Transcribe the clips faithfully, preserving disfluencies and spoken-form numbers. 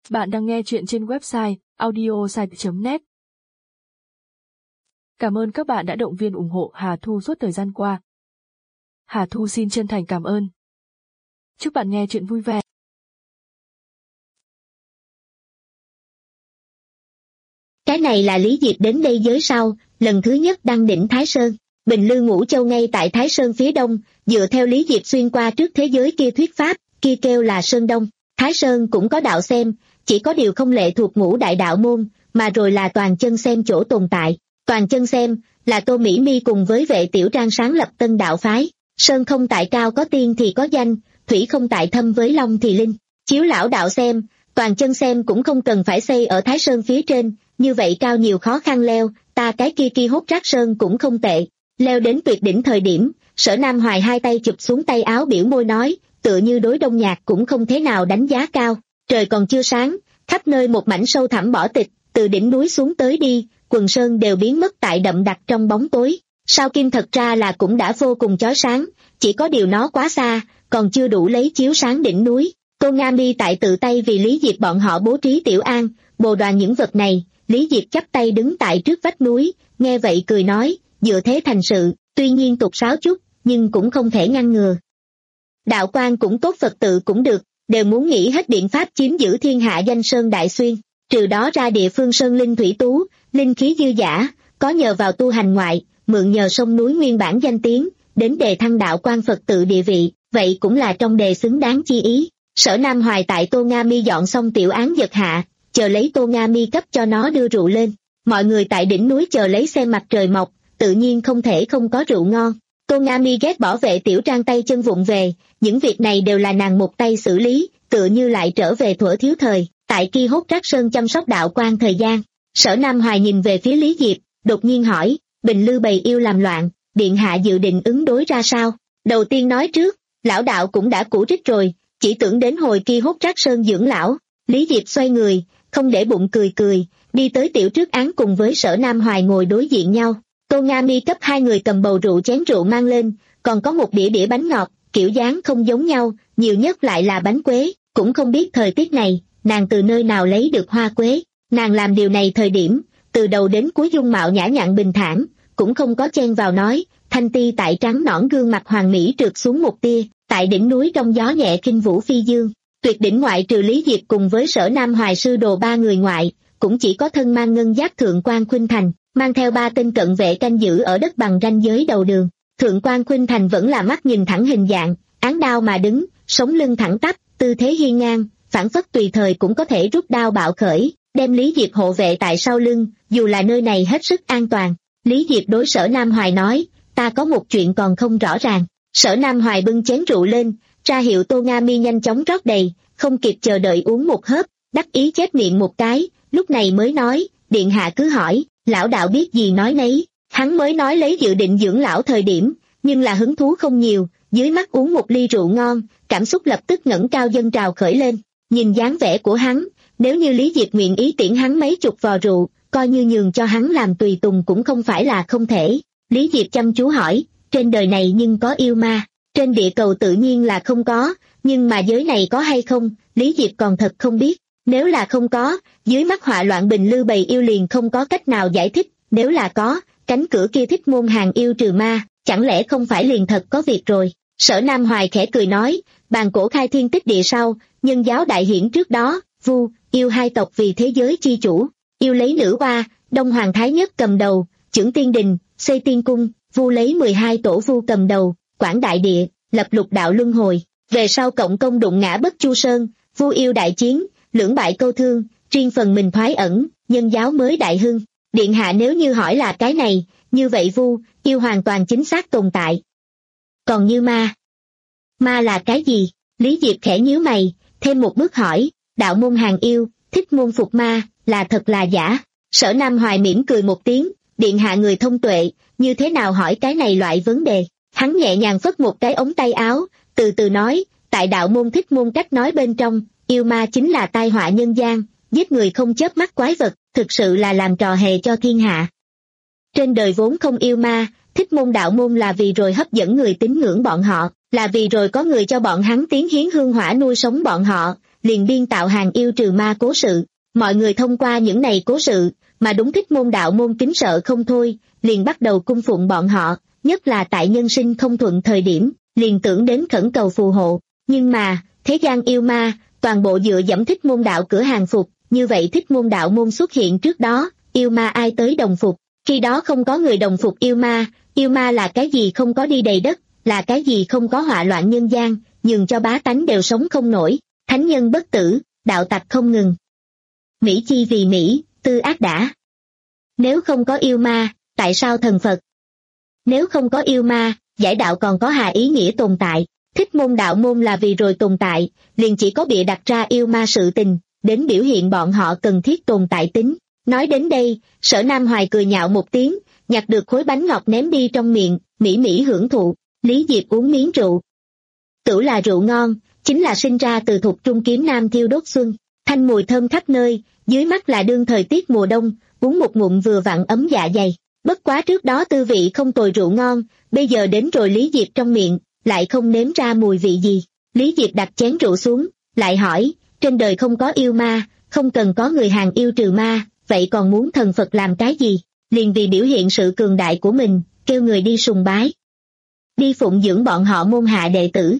Bạn đang nghe chuyện trên website audiosite chấm net. Cảm ơn các bạn đã động viên ủng hộ Hà Thu suốt thời gian qua. Hà Thu xin chân thành cảm ơn. Chúc bạn nghe chuyện vui vẻ. Cái này là Lý Diệp đến đây giới sau, lần thứ nhất đăng đỉnh Thái Sơn. Bình Lư Ngũ Châu ngay tại Thái Sơn phía đông, dựa theo Lý Diệp xuyên qua trước thế giới kia thuyết pháp, kia kêu là Sơn Đông. Thái Sơn cũng có đạo xem, chỉ có điều không lệ thuộc ngũ đại đạo môn, mà rồi là toàn chân xem chỗ tồn tại. Toàn chân xem, là Tô Mỹ Mi cùng với Vệ Tiểu Trang sáng lập tân đạo phái. Sơn không tại cao có tiên thì có danh, thủy không tại thâm với long thì linh. Chiếu lão đạo xem, toàn chân xem cũng không cần phải xây ở Thái Sơn phía trên, như vậy cao nhiều khó khăn leo, ta cái kia kia hốt rác sơn cũng không tệ. Leo đến tuyệt đỉnh thời điểm, Sở Nam Hoài hai tay chụp xuống tay áo biểu môi nói, tựa như đối Đông Nhạc cũng không thế nào đánh giá cao. Trời còn chưa sáng, khắp nơi một mảnh sâu thẳm bỏ tịch, từ đỉnh núi xuống tới đi, quần sơn đều biến mất tại đậm đặc trong bóng tối. Sao kim thật ra là cũng đã vô cùng chói sáng, chỉ có điều nó quá xa, còn chưa đủ lấy chiếu sáng đỉnh núi. Tô Nga Mi tại tự tay vì Lý Diệp bọn họ bố trí tiểu an, bồ đoàn những vật này. Lý Diệp chắp tay đứng tại trước vách núi, nghe vậy cười nói, dựa thế thành sự, tuy nhiên tục sáo chút, nhưng cũng không thể ngăn ngừa. Đạo quan cũng tốt, Phật tự cũng được, đều muốn nghĩ hết biện pháp chiếm giữ thiên hạ danh sơn đại xuyên, trừ đó ra địa phương sơn linh thủy tú, linh khí dư dả, có nhờ vào tu hành ngoại, mượn nhờ sông núi nguyên bản danh tiếng, đến đề thăng đạo quan Phật tự địa vị, vậy cũng là trong đề xứng đáng chi ý. Sở Nam Hoài tại Tô Nga Mi dọn xong tiểu án giật hạ, chờ lấy Tô Nga Mi cấp cho nó đưa rượu lên. Mọi người tại đỉnh núi chờ lấy xem mặt trời mọc, tự nhiên không thể không có rượu ngon. Tô Nga Mi ghét bỏ Vệ Tiểu Trang tay chân vụng về, những việc này đều là nàng một tay xử lý, tựa như lại trở về thuở thiếu thời, tại kia hốt rác sơn chăm sóc đạo quan thời gian. Sở Nam Hoài nhìn về phía Lý Diệp, đột nhiên hỏi, Bình Lư bày yêu làm loạn, điện hạ dự định ứng đối ra sao? Đầu tiên nói trước, lão đạo cũng đã cũ rích rồi, chỉ tưởng đến hồi kia hốt rác sơn dưỡng lão. Lý Diệp xoay người, không để bụng cười cười, đi tới tiểu trước án cùng với Sở Nam Hoài ngồi đối diện nhau. Tô Nga Mi cấp hai người cầm bầu rượu chén rượu mang lên, còn có một đĩa đĩa bánh ngọt, kiểu dáng không giống nhau, nhiều nhất lại là bánh quế, cũng không biết thời tiết này, nàng từ nơi nào lấy được hoa quế. Nàng làm điều này thời điểm, từ đầu đến cuối dung mạo nhã nhặn bình thản, cũng không có chen vào nói, thanh ti tại trắng nõn gương mặt hoàng mỹ trượt xuống một tia, tại đỉnh núi trong gió nhẹ kinh vũ phi dương. Tuyệt đỉnh ngoại trừ Lý Diệp cùng với Sở Nam Hoài sư đồ ba người ngoại, cũng chỉ có thân mang ngân giáp Thượng quan Khuynh Thành, mang theo ba tên cận vệ canh giữ ở đất bằng ranh giới đầu đường. Thượng quan Khuynh Thành vẫn là mắt nhìn thẳng hình dạng, án đao mà đứng, sống lưng thẳng tắp, tư thế hiên ngang, phản phất tùy thời cũng có thể rút đao bạo khởi, đem Lý Diệp hộ vệ tại sau lưng, dù là nơi này hết sức an toàn. Lý Diệp đối Sở Nam Hoài nói, ta có một chuyện còn không rõ ràng. Sở Nam Hoài bưng chén rượu lên, ra hiệu Tô Nga Mi nhanh chóng rót đầy, không kịp chờ đợi uống một hớp, đắc ý chép miệng một cái, lúc này mới nói, điện hạ cứ hỏi, lão đạo biết gì nói nấy. Hắn mới nói lấy dự định dưỡng lão thời điểm, nhưng là hứng thú không nhiều, dưới mắt uống một ly rượu ngon, cảm xúc lập tức ngẩng cao dâng trào khởi lên. Nhìn dáng vẻ của hắn, nếu như Lý Diệp nguyện ý tiễn hắn mấy chục vò rượu, coi như nhường cho hắn làm tùy tùng cũng không phải là không thể. Lý Diệp chăm chú hỏi, trên đời này nhưng có yêu ma? Trên địa cầu tự nhiên là không có, nhưng mà giới này có hay không, Lý Diệp còn thật không biết. Nếu là không có, dưới mắt họa loạn Bình Lư bày yêu liền không có cách nào giải thích, nếu là có, cánh cửa kia thích môn hàng yêu trừ ma, chẳng lẽ không phải liền thật có việc rồi. Sở Nam Hoài khẽ cười nói, bàn cổ khai thiên tích địa sau, nhân giáo đại hiển trước đó, Vu, yêu hai tộc vì thế giới chi chủ, yêu lấy nữ oa, Đông Hoàng Thái Nhất cầm đầu, chưởng tiên đình, xây tiên cung, Vu lấy mười hai tổ Vu cầm đầu, quản đại địa, lập lục đạo luân hồi, về sau cộng công đụng ngã bất chu sơn, Vu yêu đại chiến, lưỡng bại câu thương, riêng phần mình thoái ẩn, nhân giáo mới đại hưng. Điện hạ nếu như hỏi là cái này, như vậy Vu, yêu hoàn toàn chính xác tồn tại. Còn như ma, ma là cái gì? Lý Diệp khẽ nhíu mày, thêm một bước hỏi, đạo môn hàng yêu, thích môn phục ma, là thật là giả? Sở Nam Hoài mỉm cười một tiếng, điện hạ người thông tuệ, như thế nào hỏi cái này loại vấn đề? Hắn nhẹ nhàng phất một cái ống tay áo, từ từ nói, tại đạo môn thích môn cách nói bên trong, yêu ma chính là tai họa nhân gian, giết người không chớp mắt quái vật, thực sự là làm trò hề cho thiên hạ. Trên đời vốn không yêu ma, thích môn đạo môn là vì rồi hấp dẫn người tín ngưỡng bọn họ, là vì rồi có người cho bọn hắn tiến hiến hương hỏa nuôi sống bọn họ, liền biên tạo hàng yêu trừ ma cố sự. Mọi người thông qua những này cố sự, mà đúng Thích Môn đạo môn kính sợ không thôi, liền bắt đầu cung phụng bọn họ, nhất là tại nhân sinh không thuận thời điểm, liền tưởng đến khẩn cầu phù hộ. Nhưng mà, thế gian yêu ma, toàn bộ dựa dẫm Thích Môn đạo cửa hàng phục, như vậy Thích Môn đạo môn xuất hiện trước đó, yêu ma ai tới đồng phục, khi đó không có người đồng phục yêu ma, yêu ma là cái gì không có đi đầy đất, là cái gì không có họa loạn nhân gian, nhường cho bá tánh đều sống không nổi, thánh nhân bất tử, đạo tặc không ngừng. Mỹ chi vì Mỹ, tư ác đã. Nếu không có yêu ma, tại sao thần Phật? Nếu không có yêu ma, giải đạo còn có hà ý nghĩa tồn tại. Thích Môn đạo môn là vì rồi tồn tại, liền chỉ có bịa đặt ra yêu ma sự tình, đến biểu hiện bọn họ cần thiết tồn tại tính. Nói đến đây, Sở Nam Hoài cười nhạo một tiếng, nhặt được khối bánh ngọt ném đi trong miệng, mỹ mỹ hưởng thụ. Lý Diệp uống miếng rượu. Tửu là rượu ngon, chính là sinh ra từ Thục Trung Kiếm Nam thiêu đốt xuân, thanh mùi thơm khắp nơi, dưới mắt là đương thời tiết mùa đông, uống một ngụm vừa vặn ấm dạ dày. Bất quá trước đó tư vị không tồi rượu ngon, bây giờ đến rồi Lý Diệp trong miệng, lại không nếm ra mùi vị gì. Lý Diệp đặt chén rượu xuống, lại hỏi, trên đời không có yêu ma, không cần có người hàng yêu trừ ma, vậy còn muốn thần Phật làm cái gì? Liền vì biểu hiện sự cường đại của mình, kêu người đi sùng bái, đi phụng dưỡng bọn họ môn hạ đệ tử.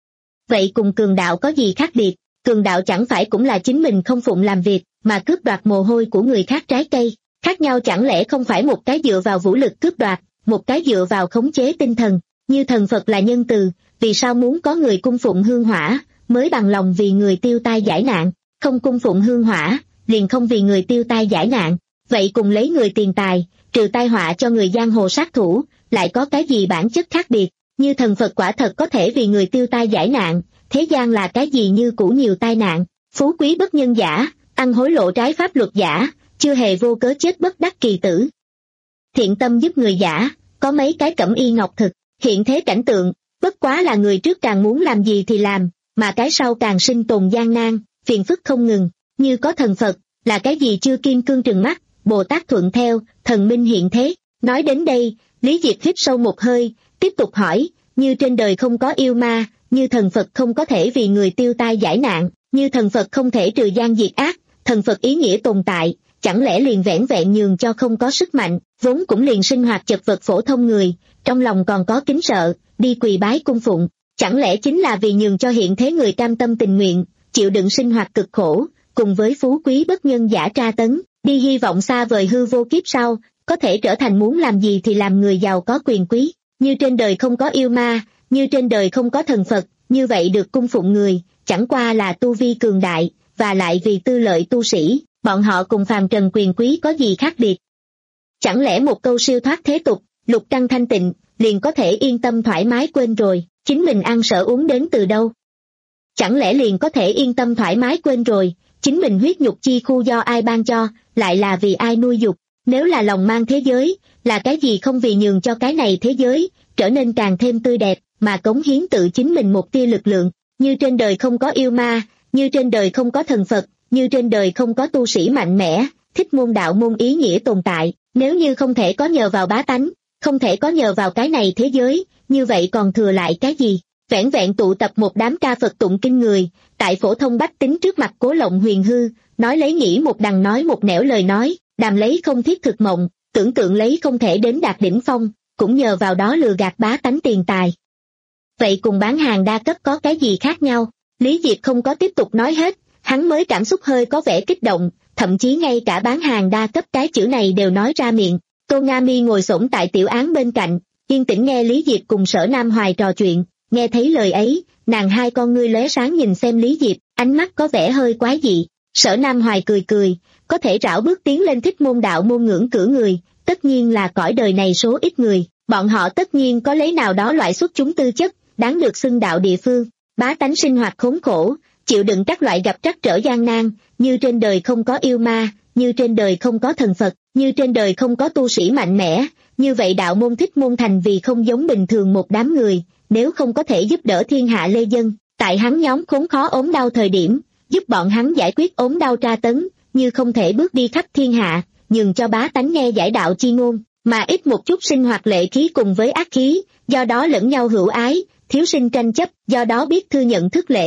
Vậy cùng cường đạo có gì khác biệt? Cường đạo chẳng phải cũng là chính mình không phụng làm việc, mà cướp đoạt mồ hôi của người khác trái cây. Khác nhau chẳng lẽ không phải một cái dựa vào vũ lực cướp đoạt, một cái dựa vào khống chế tinh thần. Như thần Phật là nhân từ, vì sao muốn có người cung phụng hương hỏa, mới bằng lòng vì người tiêu tai giải nạn, không cung phụng hương hỏa, liền không vì người tiêu tai giải nạn. Vậy cùng lấy người tiền tài, trừ tai họa cho người giang hồ sát thủ, lại có cái gì bản chất khác biệt? Như thần Phật quả thật có thể vì người tiêu tai giải nạn, thế gian là cái gì như cũ nhiều tai nạn, phú quý bất nhân giả, ăn hối lộ trái pháp luật giả, chưa hề vô cớ chết bất đắc kỳ tử. Thiện tâm giúp người giả, có mấy cái cẩm y ngọc thực, hiện thế cảnh tượng, bất quá là người trước càng muốn làm gì thì làm, mà cái sau càng sinh tồn gian nan, phiền phức không ngừng. Như có thần Phật, là cái gì chưa kim cương trừng mắt, Bồ Tát thuận theo, thần minh hiện thế. Nói đến đây, Lý Diệp hít sâu một hơi, tiếp tục hỏi, như trên đời không có yêu ma, như thần Phật không có thể vì người tiêu tai giải nạn, như thần Phật không thể trừ gian diệt ác, thần Phật ý nghĩa tồn tại, chẳng lẽ liền vẻn vẹn nhường cho không có sức mạnh, vốn cũng liền sinh hoạt chật vật phổ thông người, trong lòng còn có kính sợ, đi quỳ bái cung phụng, chẳng lẽ chính là vì nhường cho hiện thế người cam tâm tình nguyện, chịu đựng sinh hoạt cực khổ, cùng với phú quý bất nhân giả tra tấn, đi hy vọng xa vời hư vô kiếp sau, có thể trở thành muốn làm gì thì làm người giàu có quyền quý. Như trên đời không có yêu ma, như trên đời không có thần Phật, như vậy được cung phụng người, chẳng qua là tu vi cường đại, và lại vì tư lợi tu sĩ, bọn họ cùng phàm trần quyền quý có gì khác biệt? Chẳng lẽ một câu siêu thoát thế tục, lục trăng thanh tịnh, liền có thể yên tâm thoải mái quên rồi, chính mình ăn sở uống đến từ đâu? Chẳng lẽ liền có thể yên tâm thoải mái quên rồi, chính mình huyết nhục chi khu do ai ban cho, lại là vì ai nuôi dục? Nếu là lòng mang thế giới, là cái gì không vì nhường cho cái này thế giới, trở nên càng thêm tươi đẹp, mà cống hiến tự chính mình một tia lực lượng. Như trên đời không có yêu ma, như trên đời không có thần Phật, như trên đời không có tu sĩ mạnh mẽ, Thích Môn đạo môn ý nghĩa tồn tại. Nếu như không thể có nhờ vào bá tánh, không thể có nhờ vào cái này thế giới, như vậy còn thừa lại cái gì? Vẻn vẹn tụ tập một đám ca Phật tụng kinh người, tại phổ thông bách tính trước mặt cố lộng huyền hư, nói lấy nghĩ một đằng nói một nẻo lời nói, đàm lấy không thiết thực mộng, tưởng tượng lấy không thể đến đạt đỉnh phong, cũng nhờ vào đó lừa gạt bá tánh tiền tài. Vậy cùng bán hàng đa cấp có cái gì khác nhau? Lý Diệp không có tiếp tục nói hết, hắn mới cảm xúc hơi có vẻ kích động, thậm chí ngay cả bán hàng đa cấp cái chữ này đều nói ra miệng. Tô Nga Mi ngồi xổm tại tiểu án bên cạnh, yên tĩnh nghe Lý Diệp cùng Sở Nam Hoài trò chuyện, nghe thấy lời ấy, nàng hai con ngươi lóe sáng nhìn xem Lý Diệp, ánh mắt có vẻ hơi quái dị. Sở Nam Hoài cười cười, có thể rảo bước tiến lên Thích Môn đạo môn ngưỡng cửa người, tất nhiên là cõi đời này số ít người, bọn họ tất nhiên có lấy nào đó loại xuất chúng tư chất, đáng được xưng đạo địa phương. Bá tánh sinh hoạt khốn khổ, chịu đựng các loại gặp trắc trở gian nan, như trên đời không có yêu ma, như trên đời không có thần Phật, như trên đời không có tu sĩ mạnh mẽ, như vậy đạo môn Thích Môn thành vì không giống bình thường một đám người, nếu không có thể giúp đỡ thiên hạ lê dân, tại hắn nhóm khốn khó ốm đau thời điểm, giúp bọn hắn giải quyết ốm đau tra tấn, như không thể bước đi khắp thiên hạ, nhường cho bá tánh nghe giải đạo chi ngôn, mà ít một chút sinh hoạt lệ khí cùng với ác khí, do đó lẫn nhau hữu ái, thiếu sinh tranh chấp, do đó biết thư nhận thức lễ,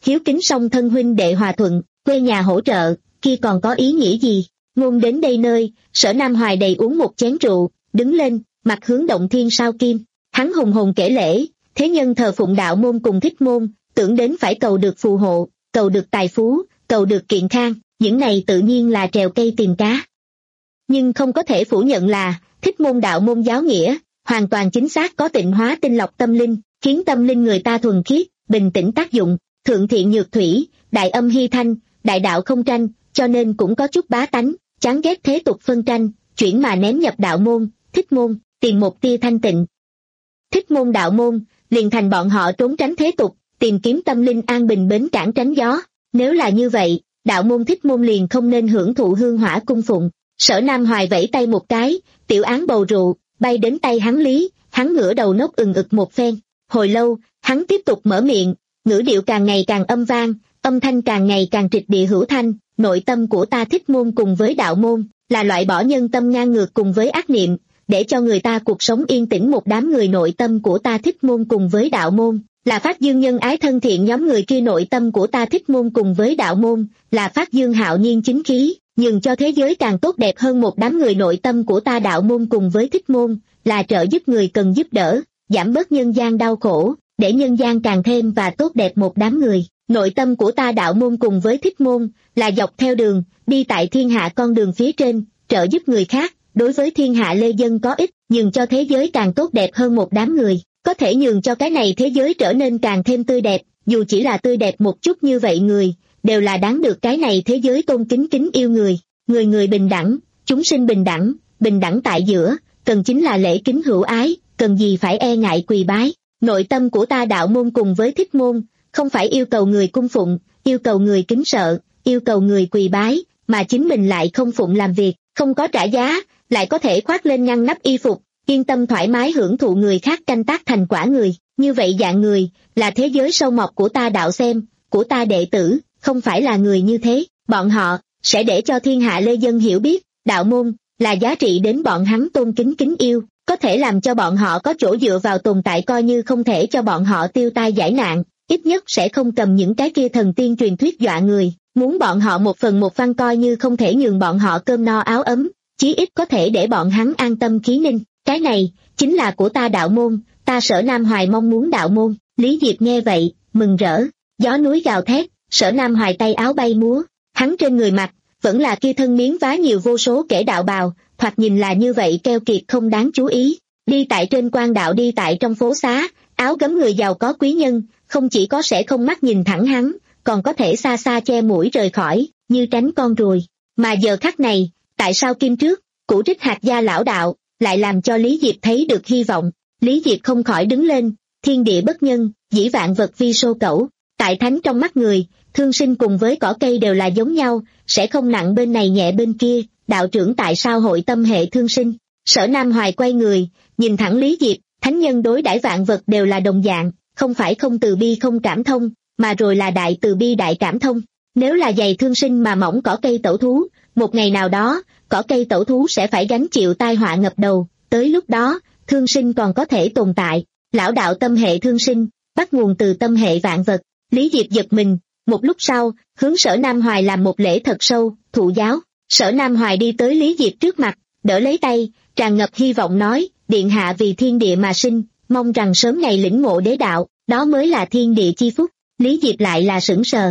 hiếu kính song thân huynh đệ hòa thuận, quê nhà hỗ trợ, kia còn có ý nghĩa gì? Ngôn đến đây nơi, Sở Nam Hoài đầy uống một chén rượu, đứng lên, mặt hướng động thiên sao kim. Hắn hùng hồn kể lễ, thế nhân thờ phụng đạo môn cùng thích môn, tưởng đến phải cầu được phù hộ, cầu được tài phú, cầu được kiện khang, những này tự nhiên là trèo cây tìm cá. Nhưng không có thể phủ nhận là, thích môn đạo môn giáo nghĩa, hoàn toàn chính xác có tịnh hóa tinh lọc tâm linh, khiến tâm linh người ta thuần khiết, bình tĩnh tác dụng, thượng thiện nhược thủy, đại âm hy thanh, đại đạo không tranh, cho nên cũng có chút bá tánh, chán ghét thế tục phân tranh, chuyển mà ném nhập đạo môn, thích môn, tìm một tia thanh tịnh. Thích môn đạo môn, liền thành bọn họ trốn tránh thế tục, tìm kiếm tâm linh an bình bến cảng tránh gió. Nếu là như vậy, đạo môn thích môn liền không nên hưởng thụ hương hỏa cung phụng. Sở Nam Hoài vẫy tay một cái, tiểu án bầu rượu, bay đến tay hắn lý, hắn ngửa đầu nốc ừng ực một phen. Hồi lâu, hắn tiếp tục mở miệng, ngữ điệu càng ngày càng âm vang, âm thanh càng ngày càng trịch địa hữu thanh, nội tâm của ta thích môn cùng với đạo môn, là loại bỏ nhân tâm ngang ngược cùng với ác niệm, để cho người ta cuộc sống yên tĩnh một đám người nội tâm của ta thích môn cùng với đạo môn, là phát dương nhân ái thân thiện nhóm người kia nội tâm của ta thích môn cùng với đạo môn, là phát dương hạo nhiên chính khí, nhường cho thế giới càng tốt đẹp hơn một đám người nội tâm của ta đạo môn cùng với thích môn, là trợ giúp người cần giúp đỡ, giảm bớt nhân gian đau khổ, để nhân gian càng thêm và tốt đẹp một đám người. Nội tâm của ta đạo môn cùng với thích môn, là dọc theo đường, đi tại thiên hạ con đường phía trên, trợ giúp người khác, đối với thiên hạ lê dân có ích, nhường cho thế giới càng tốt đẹp hơn một đám người, có thể nhường cho cái này thế giới trở nên càng thêm tươi đẹp, dù chỉ là tươi đẹp một chút như vậy người, đều là đáng được cái này thế giới tôn kính kính yêu người, người người bình đẳng, chúng sinh bình đẳng, bình đẳng tại giữa, cần chính là lễ kính hữu ái, cần gì phải e ngại quỳ bái. Nội tâm của ta đạo môn cùng với thích môn, không phải yêu cầu người cung phụng, yêu cầu người kính sợ, yêu cầu người quỳ bái, mà chính mình lại không phụng làm việc, không có trả giá, lại có thể khoác lên ngăn nắp y phục, yên tâm thoải mái hưởng thụ người khác canh tác thành quả người. Như vậy dạng người, là thế giới sâu mọt của ta đạo xem, của ta đệ tử, không phải là người như thế, bọn họ, sẽ để cho thiên hạ lê dân hiểu biết, đạo môn, là giá trị đến bọn hắn tôn kính kính yêu, có thể làm cho bọn họ có chỗ dựa vào tồn tại coi như không thể cho bọn họ tiêu tai giải nạn, ít nhất sẽ không cầm những cái kia thần tiên truyền thuyết dọa người, muốn bọn họ một phần một văn coi như không thể nhường bọn họ cơm no áo ấm, chí ít có thể để bọn hắn an tâm khí ninh, cái này, chính là của ta đạo môn, ta Sở Nam Hoài mong muốn đạo môn. Lý Diệp nghe vậy, mừng rỡ, gió núi gào thét, Sở Nam Hoài tay áo bay múa, hắn trên người mặc, vẫn là kia thân miếng vá nhiều vô số kẻ đạo bào, thoạt nhìn là như vậy keo kiệt không đáng chú ý, đi tại trên quan đạo đi tại trong phố xá, áo gấm người giàu có quý nhân, không chỉ có sẽ không mắt nhìn thẳng hắn, còn có thể xa xa che mũi rời khỏi, như tránh con ruồi. Mà giờ khắc này, tại sao kim trước, cũ trích hạt gia lão đạo, lại làm cho Lý Diệp thấy được hy vọng. Lý Diệp không khỏi đứng lên, thiên địa bất nhân, dĩ vạn vật vi sô cẩu, tại thánh trong mắt người, thương sinh cùng với cỏ cây đều là giống nhau, sẽ không nặng bên này nhẹ bên kia, đạo trưởng tại sao hội tâm hệ thương sinh. Sở Nam Hoài quay người, nhìn thẳng Lý Diệp, thánh nhân đối đãi vạn vật đều là đồng dạng, không phải không từ bi không cảm thông, mà rồi là đại từ bi đại cảm thông. Nếu là dày thương sinh mà mỏng cỏ cây tẩu thú, một ngày nào đó, cỏ cây tẩu thú sẽ phải gánh chịu tai họa ngập đầu, tới lúc đó, thương sinh còn có thể tồn tại. Lão đạo tâm hệ thương sinh, bắt nguồn từ tâm hệ vạn vật. Lý Diệp giật mình, một lúc sau, hướng Sở Nam Hoài làm một lễ thật sâu, thụ giáo. Sở Nam Hoài đi tới Lý Diệp trước mặt, đỡ lấy tay, tràn ngập hy vọng nói, điện hạ vì thiên địa mà sinh, mong rằng sớm ngày lĩnh ngộ đế đạo, đó mới là thiên địa chi phúc. Lý Diệp lại là sững sờ.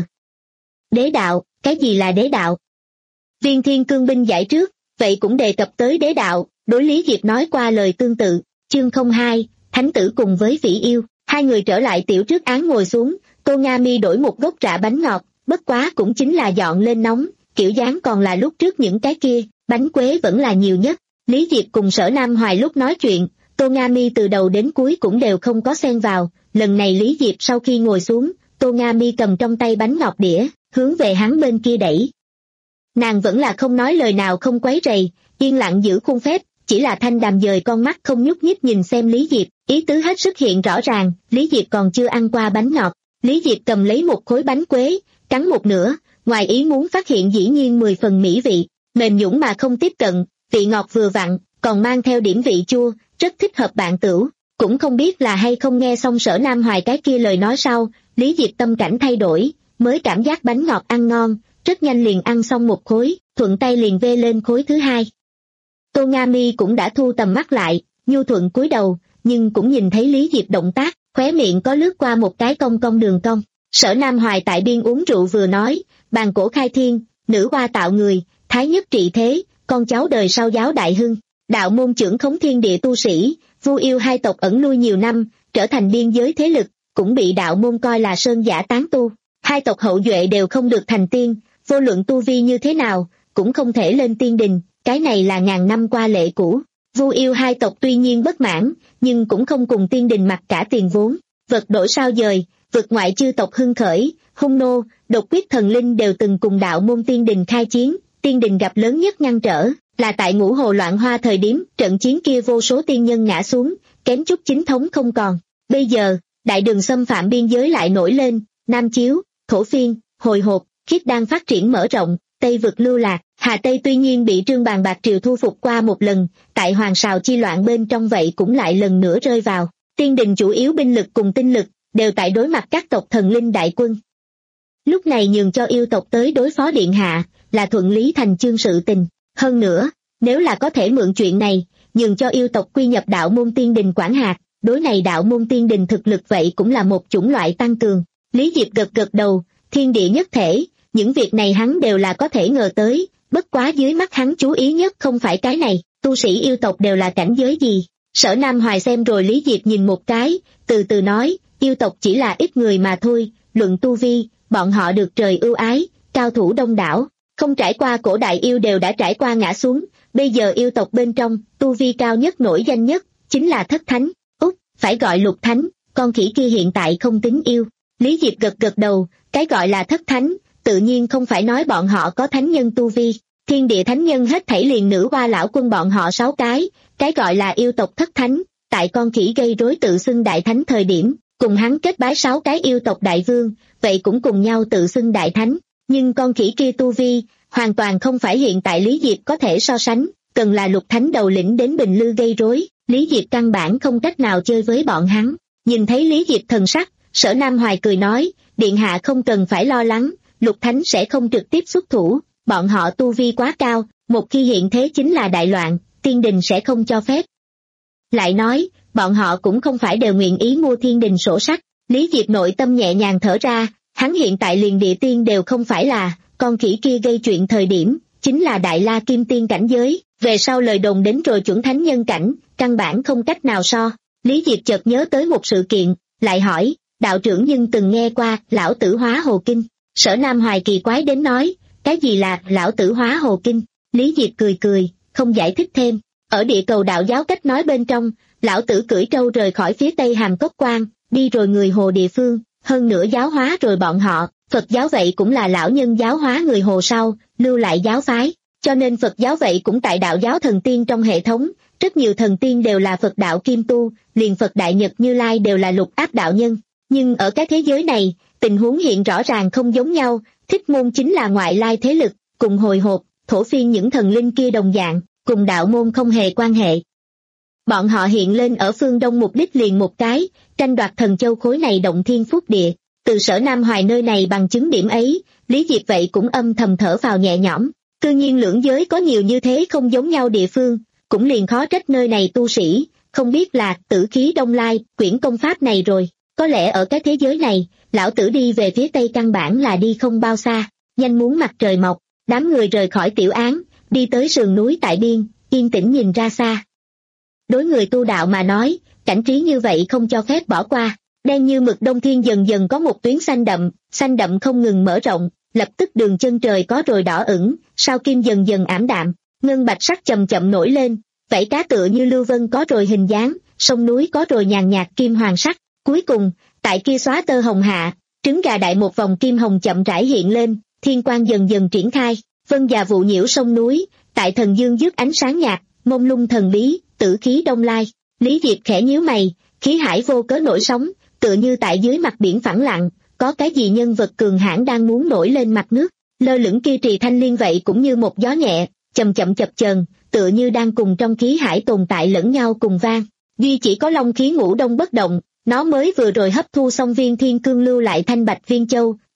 Đế đạo, cái gì là đế đạo? Viên Thiên Cương binh giải trước, vậy cũng đề cập tới đế đạo, đối Lý Diệp nói qua lời tương tự. Chương không hai, Thánh tử cùng với Vĩ Yêu, hai người trở lại tiểu trước án ngồi xuống, Tô Nga Mi đổi một gốc rạ bánh ngọt, bất quá cũng chính là dọn lên nóng, kiểu dáng còn là lúc trước những cái kia, bánh quế vẫn là nhiều nhất. Lý Diệp cùng Sở Nam Hoài lúc nói chuyện, Tô Nga Mi từ đầu đến cuối cũng đều không có xen vào, lần này Lý Diệp sau khi ngồi xuống, Tô Nga Mi cầm trong tay bánh ngọt đĩa, hướng về hắn bên kia đẩy. Nàng vẫn là không nói lời nào không quấy rầy, yên lặng giữ khuôn phép, chỉ là thanh đàm dời con mắt không nhúc nhích nhìn xem Lý Diệp, ý tứ hết sức hiện rõ ràng, Lý Diệp còn chưa ăn qua bánh ngọt. Lý Diệp cầm lấy một khối bánh quế, cắn một nửa, ngoài ý muốn phát hiện dĩ nhiên mười phần mỹ vị, mềm nhũn mà không tiếp cận, vị ngọt vừa vặn, còn mang theo điểm vị chua, rất thích hợp bạn tửu. Cũng không biết là hay không nghe xong Sở Nam Hoài cái kia lời nói sau, Lý Diệp tâm cảnh thay đổi, mới cảm giác bánh ngọt ăn ngon, rất nhanh liền ăn xong một khối, thuận tay liền vê lên khối thứ hai. Tô Nga Mi cũng đã thu tầm mắt lại, nhu thuận cúi đầu, nhưng cũng nhìn thấy Lý Diệp động tác, khóe miệng có lướt qua một cái cong cong đường cong. Sở Nam Hoài tại biên uống rượu vừa nói, bàn cổ khai thiên, nữ hoa tạo người, thái nhất trị thế, con cháu đời sau giáo đại hưng, đạo môn trưởng khống thiên địa tu sĩ, Vu Yêu hai tộc ẩn lui nhiều năm, trở thành biên giới thế lực, cũng bị đạo môn coi là sơn giả tán tu. Hai tộc hậu duệ đều không được thành tiên, vô luận tu vi như thế nào, cũng không thể lên tiên đình, cái này là ngàn năm qua lệ cũ. Vu Yêu hai tộc tuy nhiên bất mãn, nhưng cũng không cùng tiên đình mặc cả tiền vốn, vật đổi sao dời, vực ngoại chư tộc hưng khởi, hung nô, độc quyết thần linh đều từng cùng đạo môn tiên đình khai chiến, tiên đình gặp lớn nhất ngăn trở, là tại Ngũ Hồ loạn hoa thời điểm, trận chiến kia vô số tiên nhân ngã xuống, kém chút chính thống không còn. Bây giờ, đại đường xâm phạm biên giới lại nổi lên, Nam Chiếu, Thổ Phiên, Hồi Hộp, Khiết đang phát triển mở rộng, Tây vực lưu lạc, Hà Tây tuy nhiên bị Trương Bàn Bạc Triều thu phục qua một lần, tại Hoàng Sào chi loạn bên trong vậy cũng lại lần nữa rơi vào. Tiên đình chủ yếu binh lực cùng tinh lực, đều tại đối mặt các tộc thần linh đại quân. Lúc này nhường cho yêu tộc tới đối phó điện hạ, là thuận lý thành chương sự tình. Hơn nữa, nếu là có thể mượn chuyện này, nhường cho yêu tộc quy nhập đạo môn tiên đình quản hạt, đối này đạo môn tiên đình thực lực vậy cũng là một chủng loại tăng cường. Lý Diệp gật gật đầu, thiên địa nhất thể, những việc này hắn đều là có thể ngờ tới, bất quá dưới mắt hắn chú ý nhất không phải cái này, tu sĩ yêu tộc đều là cảnh giới gì. Sở Nam Hoài xem rồi Lý Diệp nhìn một cái, từ từ nói, yêu tộc chỉ là ít người mà thôi, luận tu vi, bọn họ được trời ưu ái, cao thủ đông đảo, không trải qua cổ đại yêu đều đã trải qua ngã xuống, bây giờ yêu tộc bên trong, tu vi cao nhất nổi danh nhất, chính là thất thánh, út, phải gọi lục thánh, con khỉ kia hiện tại không tính yêu. Lý Diệp gật gật đầu, cái gọi là thất thánh, tự nhiên không phải nói bọn họ có thánh nhân tu vi, thiên địa thánh nhân hết thảy liền nữ hoa lão quân bọn họ sáu cái, cái gọi là yêu tộc thất thánh, tại con khỉ gây rối tự xưng đại thánh thời điểm, cùng hắn kết bái sáu cái yêu tộc đại vương, vậy cũng cùng nhau tự xưng đại thánh, nhưng con khỉ kia tu vi, hoàn toàn không phải hiện tại Lý Diệp có thể so sánh, cần là lục thánh đầu lĩnh đến Bình Lư gây rối, Lý Diệp căn bản không cách nào chơi với bọn hắn. Nhìn thấy Lý Diệp thần sắc, Sở Nam Hoài cười nói, điện hạ không cần phải lo lắng, lục thánh sẽ không trực tiếp xuất thủ, bọn họ tu vi quá cao, một khi hiện thế chính là đại loạn, tiên đình sẽ không cho phép. Lại nói, bọn họ cũng không phải đều nguyện ý mua thiên đình sổ sách. Lý Diệp nội tâm nhẹ nhàng thở ra, hắn hiện tại liền địa tiên đều không phải là, con khỉ kia gây chuyện thời điểm, chính là đại la kim tiên cảnh giới, về sau lời đồn đến rồi chuẩn thánh nhân cảnh, căn bản không cách nào so. Lý Diệp chợt nhớ tới một sự kiện, lại hỏi, đạo trưởng nhưng từng nghe qua lão tử hóa hồ kinh. Sở Nam Hoài kỳ quái đến nói, cái gì là lão tử hóa hồ kinh? Lý Diệp cười cười, không giải thích thêm. Ở địa cầu đạo giáo cách nói bên trong, lão tử cưỡi trâu rời khỏi phía tây Hàm Cốc Quan, đi rồi người hồ địa phương, hơn nữa giáo hóa rồi bọn họ. Phật giáo vậy cũng là lão nhân giáo hóa người hồ sau, lưu lại giáo phái, cho nên Phật giáo vậy cũng tại đạo giáo thần tiên trong hệ thống, rất nhiều thần tiên đều là Phật đạo kim tu, liền Phật Đại Nhật Như Lai đều là lục áp đạo nhân. Nhưng ở cái thế giới này, tình huống hiện rõ ràng không giống nhau, Thích Môn chính là ngoại lai thế lực, cùng Hồi Hộp, Thổ Phiên những thần linh kia đồng dạng, cùng đạo môn không hề quan hệ. Bọn họ hiện lên ở phương Đông mục đích liền một cái, tranh đoạt thần châu khối này động thiên phúc địa. Từ Sở Nam Hoài nơi này bằng chứng điểm ấy, Lý Diệp vậy cũng âm thầm thở vào nhẹ nhõm. Cư nhiên lưỡng giới có nhiều như thế không giống nhau địa phương, cũng liền khó trách nơi này tu sĩ, không biết là Tử Khí Đông Lai, quyển công pháp này rồi. Có lẽ ở cái thế giới này, lão tử đi về phía tây căn bản là đi không bao xa, nhanh muốn mặt trời mọc, đám người rời khỏi tiểu án, đi tới sườn núi tại biên, yên tĩnh nhìn ra xa. Đối người tu đạo mà nói, cảnh trí như vậy không cho phép bỏ qua. Đen như mực đông thiên dần dần có một tuyến xanh đậm, xanh đậm không ngừng mở rộng, lập tức đường chân trời có rồi đỏ ửng, sao kim dần dần ảm đạm, ngân bạch sắc chậm chậm nổi lên, vảy cá tựa như lưu vân có rồi hình dáng, sông núi có rồi nhàn nhạt kim hoàng sắc, cuối cùng, tại kia xóa tơ hồng hạ, trứng gà đại một vòng kim hồng chậm rãi hiện lên, thiên quang dần dần triển khai, vân và vụ nhiễu sông núi, tại thần dương rước ánh sáng nhạt, mông lung thần bí, Tử Khí Đông Lai. Lý Diệp khẽ nhíu mày, khí hải vô cớ nổi sóng, tựa như tại dưới mặt biển phẳng lặng, có cái gì nhân vật cường hãn đang muốn nổi lên mặt nước. Lơ lửng kia trì thanh liên vậy cũng như một gió nhẹ, chậm chậm chập chờn, tựa như đang cùng trong khí hải tồn tại lẫn nhau cùng vang. Duy chỉ có long khí ngũ đông bất động, nó mới vừa rồi hấp thu xong viên thiên cương lưu lại thanh bạch viên châu,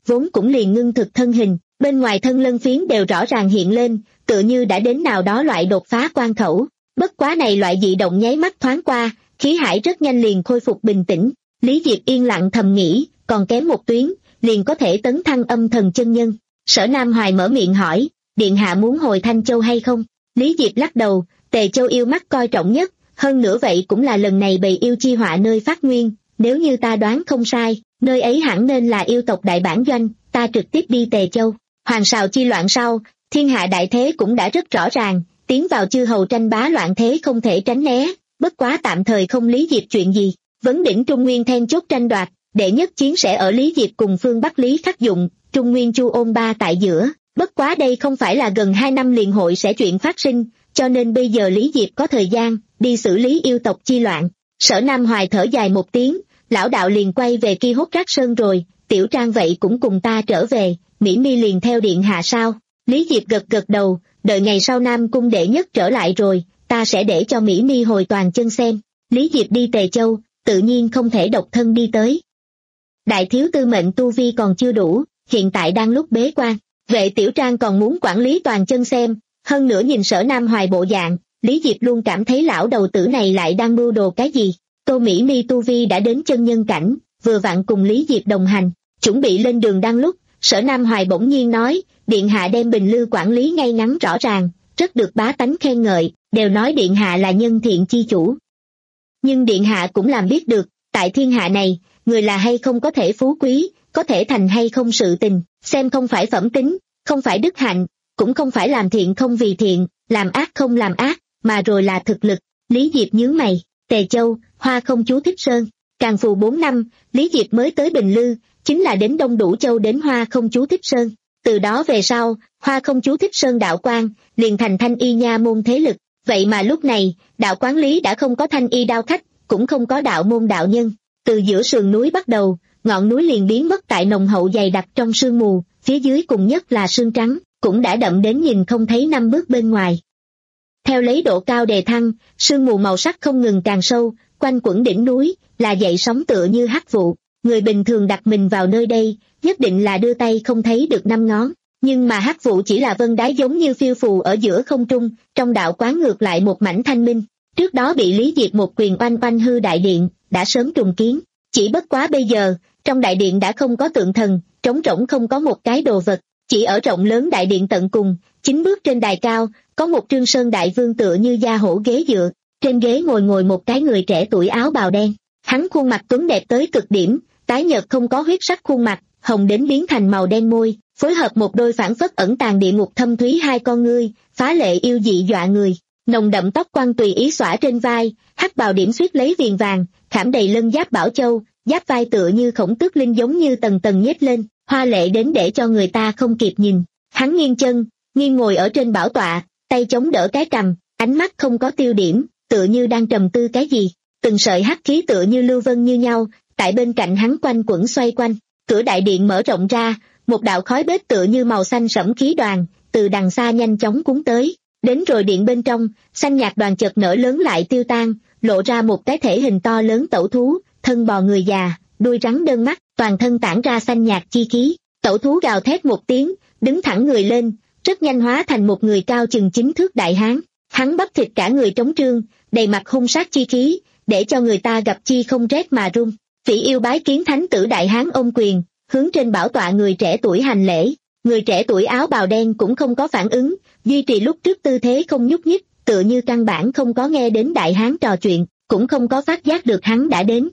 vốn cũng liền ngưng thực thân hình, bên ngoài thân lân phiến đều rõ ràng hiện lên, tựa như đã đến nào đó loại đột phá quan khẩu. Bất quá này loại dị động nháy mắt thoáng qua, khí hải rất nhanh liền khôi phục bình tĩnh. Lý Diệp yên lặng thầm nghĩ, còn kém một tuyến, liền có thể tấn thăng âm thần chân nhân. Sở Nam Hoài mở miệng hỏi, điện hạ muốn hồi Thanh Châu hay không? Lý Diệp lắc đầu, Tề Châu yêu mắt coi trọng nhất, hơn nữa vậy cũng là lần này bầy yêu chi họa nơi phát nguyên, nếu như ta đoán không sai, nơi ấy hẳn nên là yêu tộc đại bản doanh, ta trực tiếp đi Tề Châu. Hoàng Sào chi loạn sau, thiên hạ đại thế cũng đã rất rõ ràng, tiến vào chư hầu tranh bá loạn thế không thể tránh né, bất quá tạm thời không Lý Diệp chuyện gì. Vấn đỉnh Trung Nguyên then chốt tranh đoạt, đệ nhất chiến sẽ ở Lý Diệp cùng phương Bắc Lý Khắc Dụng, Trung Nguyên Chu Ôn Ba tại giữa, bất quá đây không phải là gần hai năm liền hội sẽ chuyện phát sinh, cho nên bây giờ Lý Diệp có thời gian, đi xử lý yêu tộc chi loạn. Sở Nam Hoài thở dài một tiếng, lão đạo liền quay về Kia Hốt Rác Sơn rồi, Tiểu Trang vậy cũng cùng ta trở về, Mỹ Mi liền theo điện hạ sao? Lý Diệp gật gật đầu, đợi ngày sau Nam Cung đệ nhất trở lại rồi, ta sẽ để cho Mỹ Mi hồi toàn chân xem. Lý Diệp đi Tề Châu, tự nhiên không thể độc thân đi tới. Đại thiếu tư mệnh tu vi còn chưa đủ, hiện tại đang lúc bế quan, Vệ Tiểu Trang còn muốn quản lý toàn chân xem, hơn nữa nhìn Sở Nam Hoài bộ dạng, Lý Diệp luôn cảm thấy lão đầu tử này lại đang mưu đồ cái gì. Tô Mỹ Mi tu vi đã đến chân nhân cảnh, vừa vặn cùng Lý Diệp đồng hành, chuẩn bị lên đường đang lúc, Sở Nam Hoài bỗng nhiên nói, điện hạ đem Bình Lư quản lý ngay ngắn rõ ràng, rất được bá tánh khen ngợi, đều nói điện hạ là nhân thiện chi chủ. Nhưng điện hạ cũng làm biết được, tại thiên hạ này, người là hay không có thể phú quý, có thể thành hay không sự tình, xem không phải phẩm tính, không phải đức hạnh, cũng không phải làm thiện không vì thiện, làm ác không làm ác, mà rồi là thực lực. Lý Diệp nhướng mày, Tề Châu, Hoa Không Chú Thích Sơn, càng phù bốn năm, Lý Diệp mới tới Bình Lư, chính là đến Đông Đủ Châu đến Hoa Không Chú Thích Sơn. Từ đó về sau, Hoa Không Chú Thích Sơn đạo quan, liền thành thanh y nha môn thế lực, vậy mà lúc này, đạo quán lý đã không có thanh y đao khách, cũng không có đạo môn đạo nhân. Từ giữa sườn núi bắt đầu, ngọn núi liền biến mất tại nồng hậu dày đặc trong sương mù, phía dưới cùng nhất là sương trắng, cũng đã đậm đến nhìn không thấy năm bước bên ngoài. Theo lấy độ cao đề thăng, sương mù màu sắc không ngừng càng sâu, quanh quẩn đỉnh núi, là dậy sóng tựa như hắc vụ. Người bình thường đặt mình vào nơi đây, nhất định là đưa tay không thấy được năm ngón, nhưng mà hắc vụ chỉ là vân đái giống như phiêu phù ở giữa không trung, trong đạo quán ngược lại một mảnh thanh minh. Trước đó bị Lý Diệp một quyền oanh oanh hư đại điện, đã sớm trùng kiến, chỉ bất quá bây giờ, trong đại điện đã không có tượng thần, trống rỗng không có một cái đồ vật, chỉ ở rộng lớn đại điện tận cùng, chính bước trên đài cao, có một trương sơn đại vương tựa như da hổ ghế dựa, trên ghế ngồi ngồi một cái người trẻ tuổi áo bào đen, hắn khuôn mặt tuấn đẹp tới cực điểm, tái nhợt không có huyết sắc khuôn mặt, hồng đến biến thành màu đen môi, phối hợp một đôi phảng phất ẩn tàng địa ngục thâm thúy hai con ngươi, phá lệ yêu dị dọa người. Nồng đậm tóc quăn tùy ý xõa trên vai, hắc bào điểm xuyết lấy viền vàng, khảm đầy lân giáp bảo châu, giáp vai tựa như khổng tước linh giống như tầng tầng nhếch lên, hoa lệ đến để cho người ta không kịp nhìn. Hắn nghiêng chân, nghiêng ngồi ở trên bảo tọa, tay chống đỡ cái cằm, ánh mắt không có tiêu điểm, tựa như đang trầm tư cái gì. Từng sợi hắc khí tựa như lưu vân như nhau, tại bên cạnh hắn quanh quẩn xoay quanh. Cửa đại điện mở rộng ra, một đạo khói bếp tựa như màu xanh sẫm khí đoàn, từ đằng xa nhanh chóng cuốn tới. Đến rồi điện bên trong, xanh nhạt đoàn chợt nở lớn lại tiêu tan, lộ ra một cái thể hình to lớn tẩu thú, thân bò người già, đuôi rắn đơn mắt, toàn thân tản ra xanh nhạt chi khí. Tẩu thú gào thét một tiếng, đứng thẳng người lên, rất nhanh hóa thành một người cao chừng chín thước đại hán. Hắn bắp thịt cả người trống trương, đầy mặt hung sát chi khí, để cho người ta gặp chi không rét mà run. Phỉ Yêu bái kiến thánh tử đại hán ôm quyền, hướng trên bảo tọa người trẻ tuổi hành lễ. Người trẻ tuổi áo bào đen cũng không có phản ứng, duy trì lúc trước tư thế không nhúc nhích, tựa như căn bản không có nghe đến đại hán trò chuyện, cũng không có phát giác được hắn đã đến.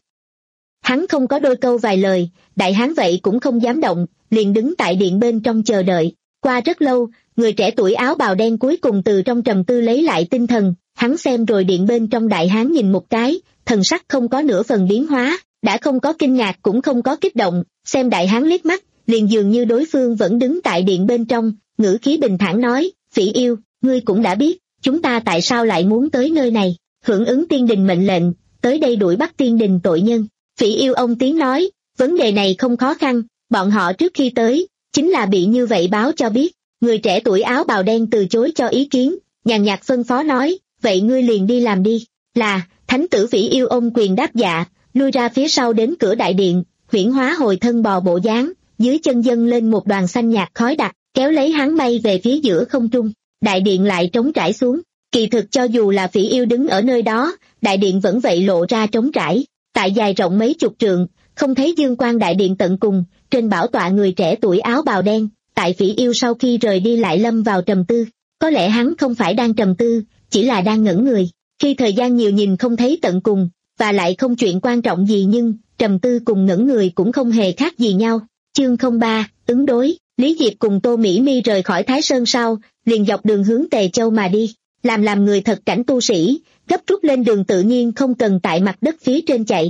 Hắn không có đôi câu vài lời, đại hán vậy cũng không dám động, liền đứng tại điện bên trong chờ đợi. Qua rất lâu, người trẻ tuổi áo bào đen cuối cùng từ trong trầm tư lấy lại tinh thần, hắn xem rồi điện bên trong đại hán nhìn một cái, thần sắc không có nửa phần biến hóa, đã không có kinh ngạc cũng không có kích động, xem đại hán liếc mắt, liền dường như đối phương vẫn đứng tại điện bên trong, ngữ khí bình thản nói, Phỉ Yêu, ngươi cũng đã biết, chúng ta tại sao lại muốn tới nơi này, hưởng ứng tiên đình mệnh lệnh, tới đây đuổi bắt tiên đình tội nhân. Phỉ Yêu ông tiếng nói, vấn đề này không khó khăn, bọn họ trước khi tới, chính là bị như vậy báo cho biết. Người trẻ tuổi áo bào đen từ chối cho ý kiến, nhàn nhạt phân phó nói, vậy ngươi liền đi làm đi. Là, thánh tử Phỉ Yêu ôm quyền đáp dạ, lui ra phía sau đến cửa đại điện, huyễn hóa hồi thân bò bộ dáng, dưới chân dâng lên một đoàn xanh nhạt khói đặc, kéo lấy hắn bay về phía giữa không trung. Đại điện lại trống trải xuống. Kỳ thực cho dù là Phỉ Yêu đứng ở nơi đó, đại điện vẫn vậy lộ ra trống trải. Tại dài rộng mấy chục trượng, không thấy dương quang đại điện tận cùng, trên bảo tọa người trẻ tuổi áo bào đen. Tại Phỉ Yêu sau khi rời đi lại lâm vào trầm tư. Có lẽ hắn không phải đang trầm tư, chỉ là đang ngẩn người. Khi thời gian nhiều nhìn không thấy tận cùng, và lại không chuyện quan trọng gì, nhưng trầm tư cùng ngẩn người cũng không hề khác gì nhau. Chương không ba, ứng đối. Lý Diệp cùng Tô Mỹ Mi rời khỏi Thái Sơn sau, liền dọc đường hướng Tề Châu mà đi. Làm làm người thật cảnh tu sĩ, gấp rút lên đường tự nhiên không cần tại mặt đất phía trên chạy.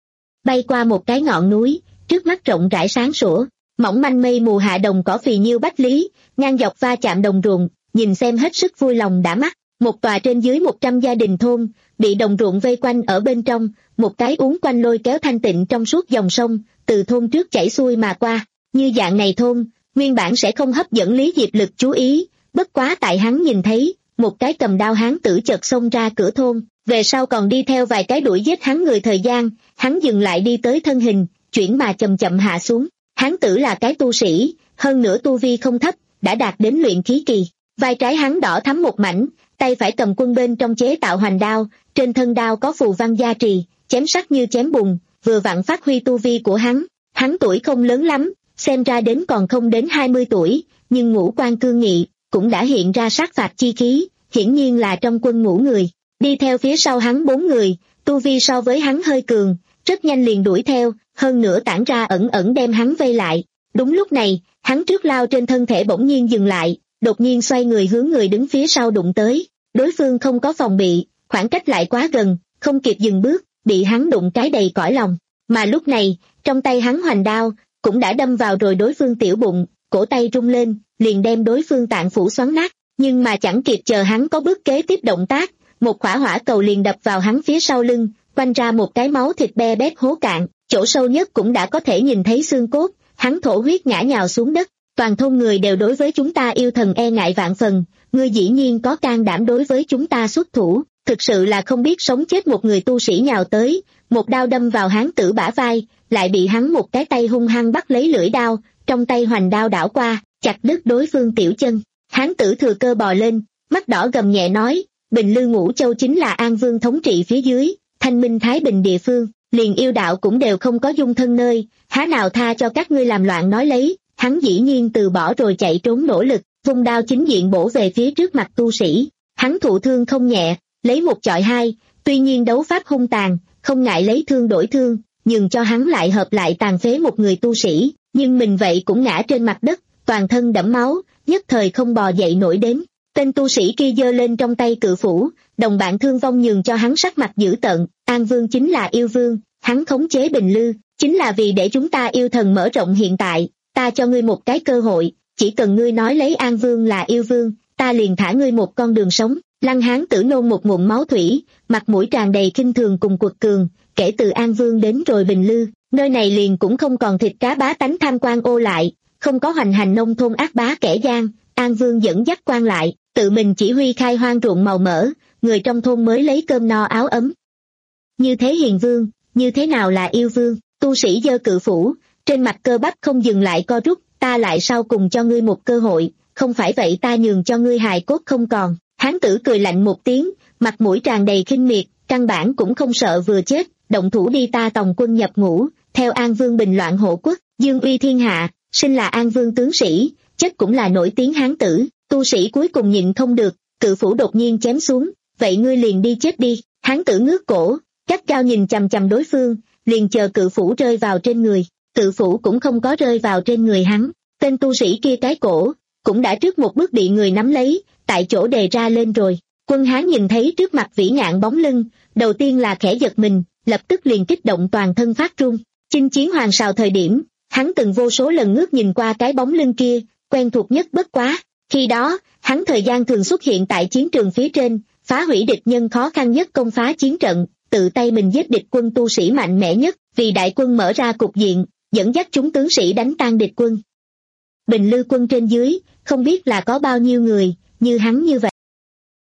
Bay qua một cái ngọn núi, trước mắt rộng rãi sáng sủa, mỏng manh mây mù hạ đồng cỏ phì nhiêu bách lý, ngang dọc va chạm đồng ruộng, nhìn xem hết sức vui lòng đã mắt. Một tòa trên dưới một trăm gia đình thôn, bị đồng ruộng vây quanh ở bên trong, một cái uốn quanh lôi kéo thanh tịnh trong suốt dòng sông, từ thôn trước chảy xuôi mà qua. Như dạng này thôn, nguyên bản sẽ không hấp dẫn Lý Diệp lực chú ý, bất quá tại hắn nhìn thấy, một cái cầm đao hán tử chợt xông ra cửa thôn, về sau còn đi theo vài cái đuổi giết hắn người thời gian, hắn dừng lại đi tới thân hình, chuyển mà chậm chậm hạ xuống. Hán tử là cái tu sĩ, hơn nữa tu vi không thấp, đã đạt đến luyện khí kỳ. Vai trái hắn đỏ thắm một mảnh, tay phải cầm quân bên trong chế tạo hoành đao, trên thân đao có phù văn gia trì, chém sắc như chém bùn, vừa vặn phát huy tu vi của hắn. Hắn tuổi không lớn lắm, xem ra đến còn không đến hai mươi tuổi, nhưng ngũ quan cương nghị, cũng đã hiện ra sát phạt chi khí, hiển nhiên là trong quân ngũ người. Đi theo phía sau hắn bốn người, tu vi so với hắn hơi cường, rất nhanh liền đuổi theo, hơn nữa tản ra ẩn ẩn đem hắn vây lại. Đúng lúc này, hắn trước lao trên thân thể bỗng nhiên dừng lại, đột nhiên xoay người hướng người đứng phía sau đụng tới. Đối phương không có phòng bị, khoảng cách lại quá gần, không kịp dừng bước, bị hắn đụng cái đầy cõi lòng. Mà lúc này, trong tay hắn hoành đao, cũng đã đâm vào rồi đối phương tiểu bụng, cổ tay rung lên, liền đem đối phương tạng phủ xoắn nát. Nhưng mà chẳng kịp chờ hắn có bước kế tiếp động tác, một quả hỏa cầu liền đập vào hắn phía sau lưng, quanh ra một cái máu thịt be bét hố cạn, chỗ sâu nhất cũng đã có thể nhìn thấy xương cốt, hắn thổ huyết ngã nhào xuống đất. Toàn thôn người đều đối với chúng ta yêu thần e ngại vạn phần, ngươi dĩ nhiên có can đảm đối với chúng ta xuất thủ, thực sự là không biết sống chết. Một người tu sĩ nhào tới, một đao đâm vào hán tử bả vai, lại bị hắn một cái tay hung hăng bắt lấy lưỡi đao, trong tay hoành đao đảo qua, chặt đứt đối phương tiểu chân. Hán tử thừa cơ bò lên, mắt đỏ gầm nhẹ nói, Bình Lư Ngũ Châu chính là An Vương thống trị phía dưới, thanh minh thái bình địa phương, liền yêu đạo cũng đều không có dung thân nơi, há nào tha cho các ngươi làm loạn nói lấy. Hắn dĩ nhiên từ bỏ rồi chạy trốn nỗ lực, vung đao chính diện bổ về phía trước mặt tu sĩ. Hắn thụ thương không nhẹ, lấy một chọi hai, tuy nhiên đấu pháp hung tàn, không ngại lấy thương đổi thương, nhưng cho hắn lại hợp lại tàn phế một người tu sĩ, nhưng mình vậy cũng ngã trên mặt đất, toàn thân đẫm máu, nhất thời không bò dậy nổi đến. Tên tu sĩ kia giơ lên trong tay cự phủ, đồng bạn thương vong nhường cho hắn sắc mặt dữ tợn. An Vương chính là yêu vương, hắn khống chế Bình Lư, chính là vì để chúng ta yêu thần mở rộng hiện tại. Ta cho ngươi một cái cơ hội, chỉ cần ngươi nói lấy An Vương là yêu vương, ta liền thả ngươi một con đường sống. Lăng hán tử nôn một ngụm máu thủy, mặt mũi tràn đầy khinh thường cùng quật cường, kể từ An Vương đến rồi Bình Lư, nơi này liền cũng không còn thịt cá bá tánh tham quan ô lại, không có hoành hành nông thôn ác bá kẻ gian. An Vương dẫn dắt quan lại, tự mình chỉ huy khai hoang ruộng màu mỡ, người trong thôn mới lấy cơm no áo ấm. Như thế hiền vương, như thế nào là yêu vương? Tu sĩ giơ cự phủ, trên mặt cơ bắp không dừng lại co rút, ta lại sau cùng cho ngươi một cơ hội, không phải vậy ta nhường cho ngươi hài cốt không còn. Hán tử cười lạnh một tiếng, mặt mũi tràn đầy khinh miệt, căn bản cũng không sợ vừa chết, động thủ đi, ta tòng quân nhập ngũ, theo An Vương bình loạn hộ quốc, dương uy thiên hạ, sinh là An Vương tướng sĩ, chết cũng là nổi tiếng hán tử. Tu sĩ cuối cùng nhịn không được, cự phủ đột nhiên chém xuống, vậy ngươi liền đi chết đi. Hán tử ngước cổ, gắt gao nhìn chằm chằm đối phương, liền chờ cự phủ rơi vào trên người. Cự phủ cũng không có rơi vào trên người hắn, tên tu sĩ kia cái cổ, cũng đã trước một bước bị người nắm lấy, tại chỗ đề ra lên rồi. Quân Hán nhìn thấy trước mặt vĩ ngạn bóng lưng, đầu tiên là khẽ giật mình, lập tức liền kích động toàn thân phát run. Chinh chiến hoàng sào thời điểm, hắn từng vô số lần ngước nhìn qua cái bóng lưng kia, quen thuộc nhất bất quá. Khi đó, hắn thời gian thường xuất hiện tại chiến trường phía trên, phá hủy địch nhân khó khăn nhất công phá chiến trận, tự tay mình giết địch quân tu sĩ mạnh mẽ nhất, vì đại quân mở ra cục diện, dẫn dắt chúng tướng sĩ đánh tan địch quân. Bình Lư quân trên dưới, không biết là có bao nhiêu người, như hắn như vậy.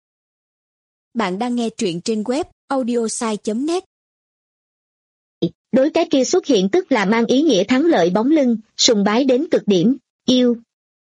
Bạn đang nghe truyện trên web audiosai chấm net. đối cái kia xuất hiện tức là mang ý nghĩa thắng lợi bóng lưng, sùng bái đến cực điểm. Yêu.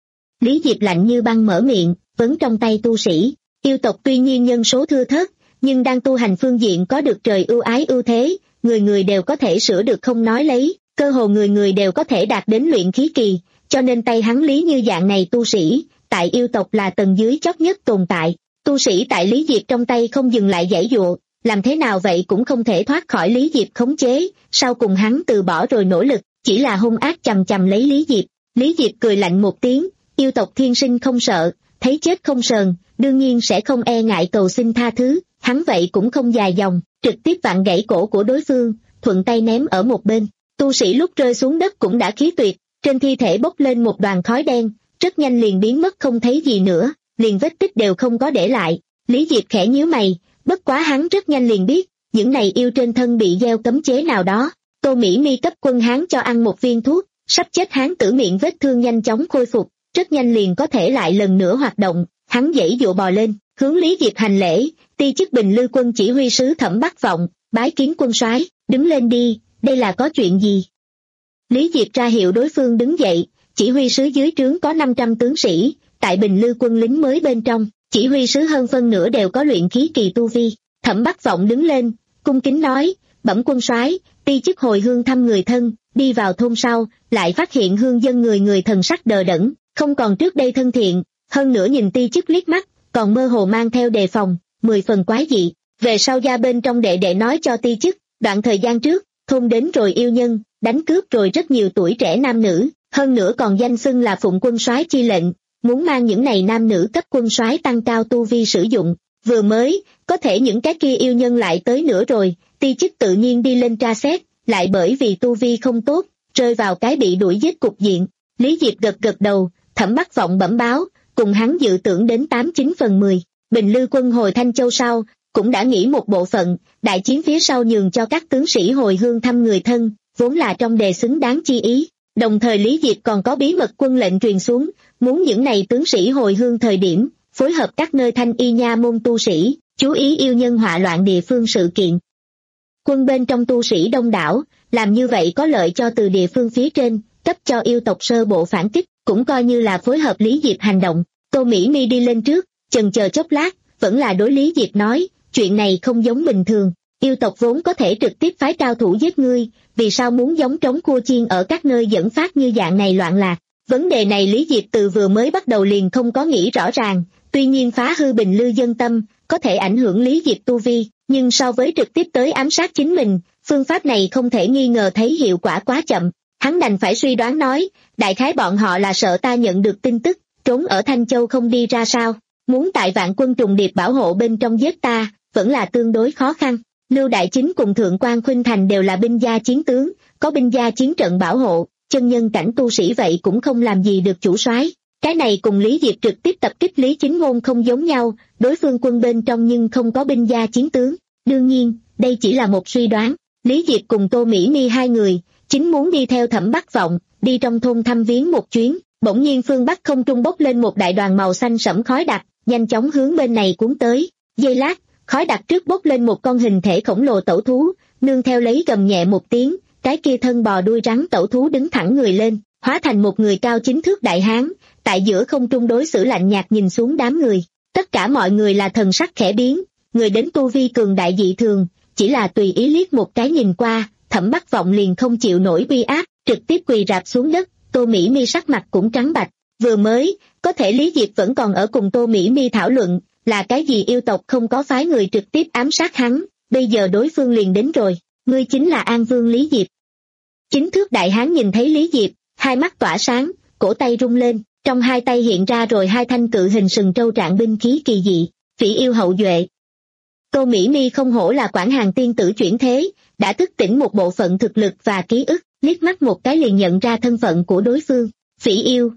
Lý Diệp lạnh như băng mở miệng, vấn trong tay tu sĩ. Yêu tộc tuy nhiên nhân số thưa thớt, nhưng đang tu hành phương diện có được trời ưu ái ưu thế, người người đều có thể sửa được không nói lấy, cơ hồ người người đều có thể đạt đến luyện khí kỳ, cho nên tay hắn Lý như dạng này tu sĩ, tại yêu tộc là tầng dưới chót nhất tồn tại. Tu sĩ tại Lý Diệp trong tay không dừng lại giãy giụa, làm thế nào vậy cũng không thể thoát khỏi Lý Diệp khống chế, sau cùng hắn từ bỏ rồi nỗ lực, chỉ là hung ác chằm chằm lấy Lý Diệp. Lý Diệp cười lạnh một tiếng, yêu tộc thiên sinh không sợ, thấy chết không sờn, đương nhiên sẽ không e ngại cầu xin tha thứ, hắn vậy cũng không dài dòng, trực tiếp vặn gãy cổ của đối phương, thuận tay ném ở một bên. Tu sĩ lúc rơi xuống đất cũng đã khí tuyệt, trên thi thể bốc lên một đoàn khói đen, rất nhanh liền biến mất không thấy gì nữa, liền vết tích đều không có để lại. Lý Diệp khẽ nhíu mày, bất quá hắn rất nhanh liền biết, những này yêu trên thân bị gieo cấm chế nào đó. Tô Mỹ Mi cấp quân hán cho ăn một viên thuốc, sắp chết hán tử miệng vết thương nhanh chóng khôi phục, rất nhanh liền có thể lại lần nữa hoạt động. Hắn giãy dụa bò lên, hướng Lý Diệp hành lễ, ti chức Bình Lư quân chỉ huy sứ Thẩm Bắc Vọng, bái kiến quân soái. Đứng lên đi, đây là có chuyện gì? Lý Diệp ra hiệu đối phương đứng dậy, chỉ huy sứ dưới trướng có năm trăm tướng sĩ, tại Bình Lư quân lính mới bên trong, chỉ huy sứ hơn phân nửa đều có luyện khí kỳ tu vi. Thẩm Bắc Vọng đứng lên, cung kính nói, bẩm quân soái, ti chức hồi hương thăm người thân, đi vào thôn sau, lại phát hiện hương dân người người thần sắc đờ đẫn, không còn trước đây thân thiện, hơn nữa nhìn ti chức liếc mắt, còn mơ hồ mang theo đề phòng, mười phần quái dị. Về sau gia bên trong đệ đệ nói cho ti chức, đoạn thời gian trước, thôn đến rồi yêu nhân, đánh cướp rồi rất nhiều tuổi trẻ nam nữ, hơn nữa còn danh xưng là phụng quân soái chi lệnh, muốn mang những này nam nữ cấp quân soái tăng cao tu vi sử dụng. Vừa mới, có thể những cái kia yêu nhân lại tới nữa rồi, ti chức tự nhiên đi lên tra xét, lại bởi vì tu vi không tốt, rơi vào cái bị đuổi giết cục diện. Lý Diệp gật gật đầu, Thẩm Bắc Vọng bẩm báo, cùng hắn dự tưởng đến tám chín phần mười. Bình Lư quân hồi Thanh Châu sau, cũng đã nghỉ một bộ phận, đại chiến phía sau nhường cho các tướng sĩ hồi hương thăm người thân, vốn là trong đề xứng đáng chi ý. Đồng thời Lý Diệp còn có bí mật quân lệnh truyền xuống, muốn những này tướng sĩ hồi hương thời điểm, phối hợp các nơi thanh y nha môn tu sĩ, chú ý yêu nhân họa loạn địa phương sự kiện. Quân bên trong tu sĩ đông đảo, làm như vậy có lợi cho từ địa phương phía trên, cấp cho yêu tộc sơ bộ phản kích, cũng coi như là phối hợp Lý Diệp hành động. Tô Mỹ Mi đi lên trước, chần chờ chốc lát, vẫn là đối Lý Diệp nói, chuyện này không giống bình thường, yêu tộc vốn có thể trực tiếp phái cao thủ giết ngươi, vì sao muốn giống trống cua chiên ở các nơi dẫn phát như dạng này loạn lạc. Vấn đề này Lý Diệp từ vừa mới bắt đầu liền không có nghĩ rõ ràng, tuy nhiên phá hư Bình Lư dân tâm, có thể ảnh hưởng Lý Diệp tu vi, nhưng so với trực tiếp tới ám sát chính mình, phương pháp này không thể nghi ngờ thấy hiệu quả quá chậm. Hắn đành phải suy đoán nói, đại khái bọn họ là sợ ta nhận được tin tức, trốn ở Thanh Châu không đi ra sao, muốn tại vạn quân trùng điệp bảo hộ bên trong giết ta, vẫn là tương đối khó khăn. Lưu Đại Chính cùng Thượng quan Khuynh Thành đều là binh gia chiến tướng, có binh gia chiến trận bảo hộ, chân nhân cảnh tu sĩ vậy cũng không làm gì được chủ soái. Cái này cùng Lý Diệp trực tiếp tập kích Lý Chính Ngôn không giống nhau, đối phương quân bên trong nhưng không có binh gia chiến tướng. Đương nhiên, đây chỉ là một suy đoán. Lý Diệp cùng Tô Mỹ Mi hai người, chính muốn đi theo Thẩm Bắc Vọng, đi trong thôn thăm viếng một chuyến, bỗng nhiên phương Bắc không trung bốc lên một đại đoàn màu xanh sẫm khói đặc, nhanh chóng hướng bên này cuốn tới. Giây lát, khói đặc trước bốc lên một con hình thể khổng lồ tẩu thú, nương theo lấy gầm nhẹ một tiếng, cái kia thân bò đuôi rắn tẩu thú đứng thẳng người lên, hóa thành một người cao chín thước đại hán, tại giữa không trung đối xử lạnh nhạt nhìn xuống đám người. Tất cả mọi người là thần sắc khẽ biến, người đến tu vi cường đại dị thường, chỉ là tùy ý liếc một cái nhìn qua, Thẩm Bắc Vọng liền không chịu nổi uy áp, trực tiếp quỳ rạp xuống đất. Tô Mỹ Mi sắc mặt cũng trắng bạch, vừa mới, có thể Lý Diệp vẫn còn ở cùng Tô Mỹ Mi thảo luận, là cái gì yêu tộc không có phái người trực tiếp ám sát hắn, bây giờ đối phương liền đến rồi, ngươi chính là An Vương Lý Diệp. Chính thước đại hán nhìn thấy Lý Diệp, hai mắt tỏa sáng, cổ tay rung lên, trong hai tay hiện ra rồi hai thanh cự hình sừng trâu trạng binh khí kỳ dị, Phỉ Yêu hậu duệ. Tô Mỹ Mi không hổ là quản hàng tiên tử chuyển thế, đã thức tỉnh một bộ phận thực lực và ký ức, liếc mắt một cái liền nhận ra thân phận của đối phương, Phỉ Yêu.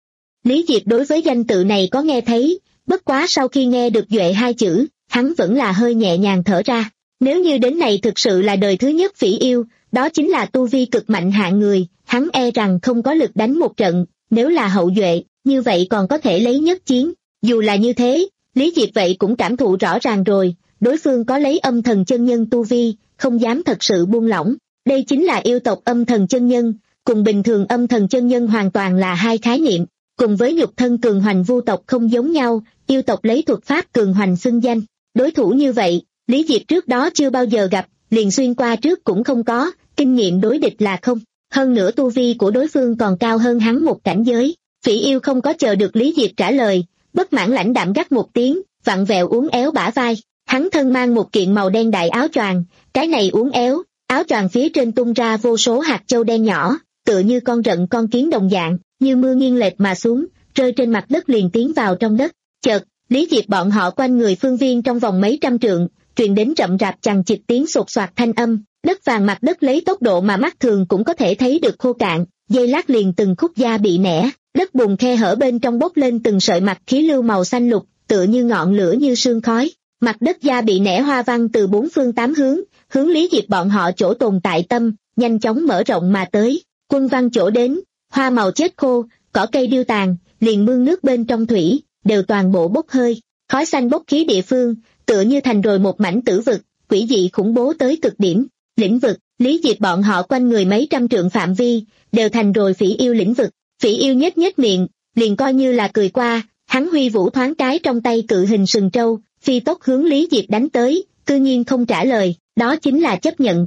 Lý Diệp đối với danh tự này có nghe thấy, bất quá sau khi nghe được duệ hai chữ, hắn vẫn là hơi nhẹ nhàng thở ra. Nếu như đến này thực sự là đời thứ nhất Phỉ Yêu, đó chính là tu vi cực mạnh hạng người, hắn e rằng không có lực đánh một trận, nếu là hậu duệ, như vậy còn có thể lấy nhất chiến. Dù là như thế, Lý Diệp vậy cũng cảm thụ rõ ràng rồi, đối phương có lấy âm thần chân nhân tu vi, không dám thật sự buông lỏng. Đây chính là yêu tộc âm thần chân nhân, cùng bình thường âm thần chân nhân hoàn toàn là hai khái niệm, cùng với nhục thân cường hoành vu tộc không giống nhau, yêu tộc lấy thuật pháp cường hoành xưng danh. Đối thủ như vậy, Lý Diệp trước đó chưa bao giờ gặp, liền xuyên qua trước cũng không có, kinh nghiệm đối địch là không. Hơn nữa tu vi của đối phương còn cao hơn hắn một cảnh giới. Phỉ Yêu không có chờ được Lý Diệp trả lời, bất mãn lãnh đạm gắt một tiếng, vặn vẹo uốn éo bả vai. Hắn thân mang một kiện màu đen đại áo choàng, cái này uốn éo, áo choàng phía trên tung ra vô số hạt châu đen nhỏ, tựa như con rận con kiến đồng dạng, như mưa nghiêng lệch mà xuống, rơi trên mặt đất liền tiến vào trong đất. Chợt, Lý Diệp bọn họ quanh người phương viên trong vòng mấy trăm trượng, truyền đến rậm rạp chằng chịt tiếng sột soạt thanh âm, đất vàng mặt đất lấy tốc độ mà mắt thường cũng có thể thấy được khô cạn, dây lát liền từng khúc da bị nẻ, đất bùn khe hở bên trong bốc lên từng sợi mặt khí lưu màu xanh lục, tựa như ngọn lửa như sương khói. Mặt đất da bị nẻ hoa văn từ bốn phương tám hướng, hướng Lý Diệp bọn họ chỗ tồn tại tâm, nhanh chóng mở rộng mà tới. Quân văn chỗ đến, hoa màu chết khô, cỏ cây điêu tàn, liền mương nước bên trong thủy, đều toàn bộ bốc hơi, khói xanh bốc khí địa phương, tựa như thành rồi một mảnh tử vực, quỷ dị khủng bố tới cực điểm. Lĩnh vực, Lý Diệp bọn họ quanh người mấy trăm trượng phạm vi, đều thành rồi Phỉ Yêu lĩnh vực. Phỉ Yêu nhếch nhếch miệng, liền coi như là cười qua, hắn huy vũ thoáng cái trong tay cự hình sừng trâu, phi tốc hướng Lý Diệp đánh tới, cư nhiên không trả lời, đó chính là chấp nhận.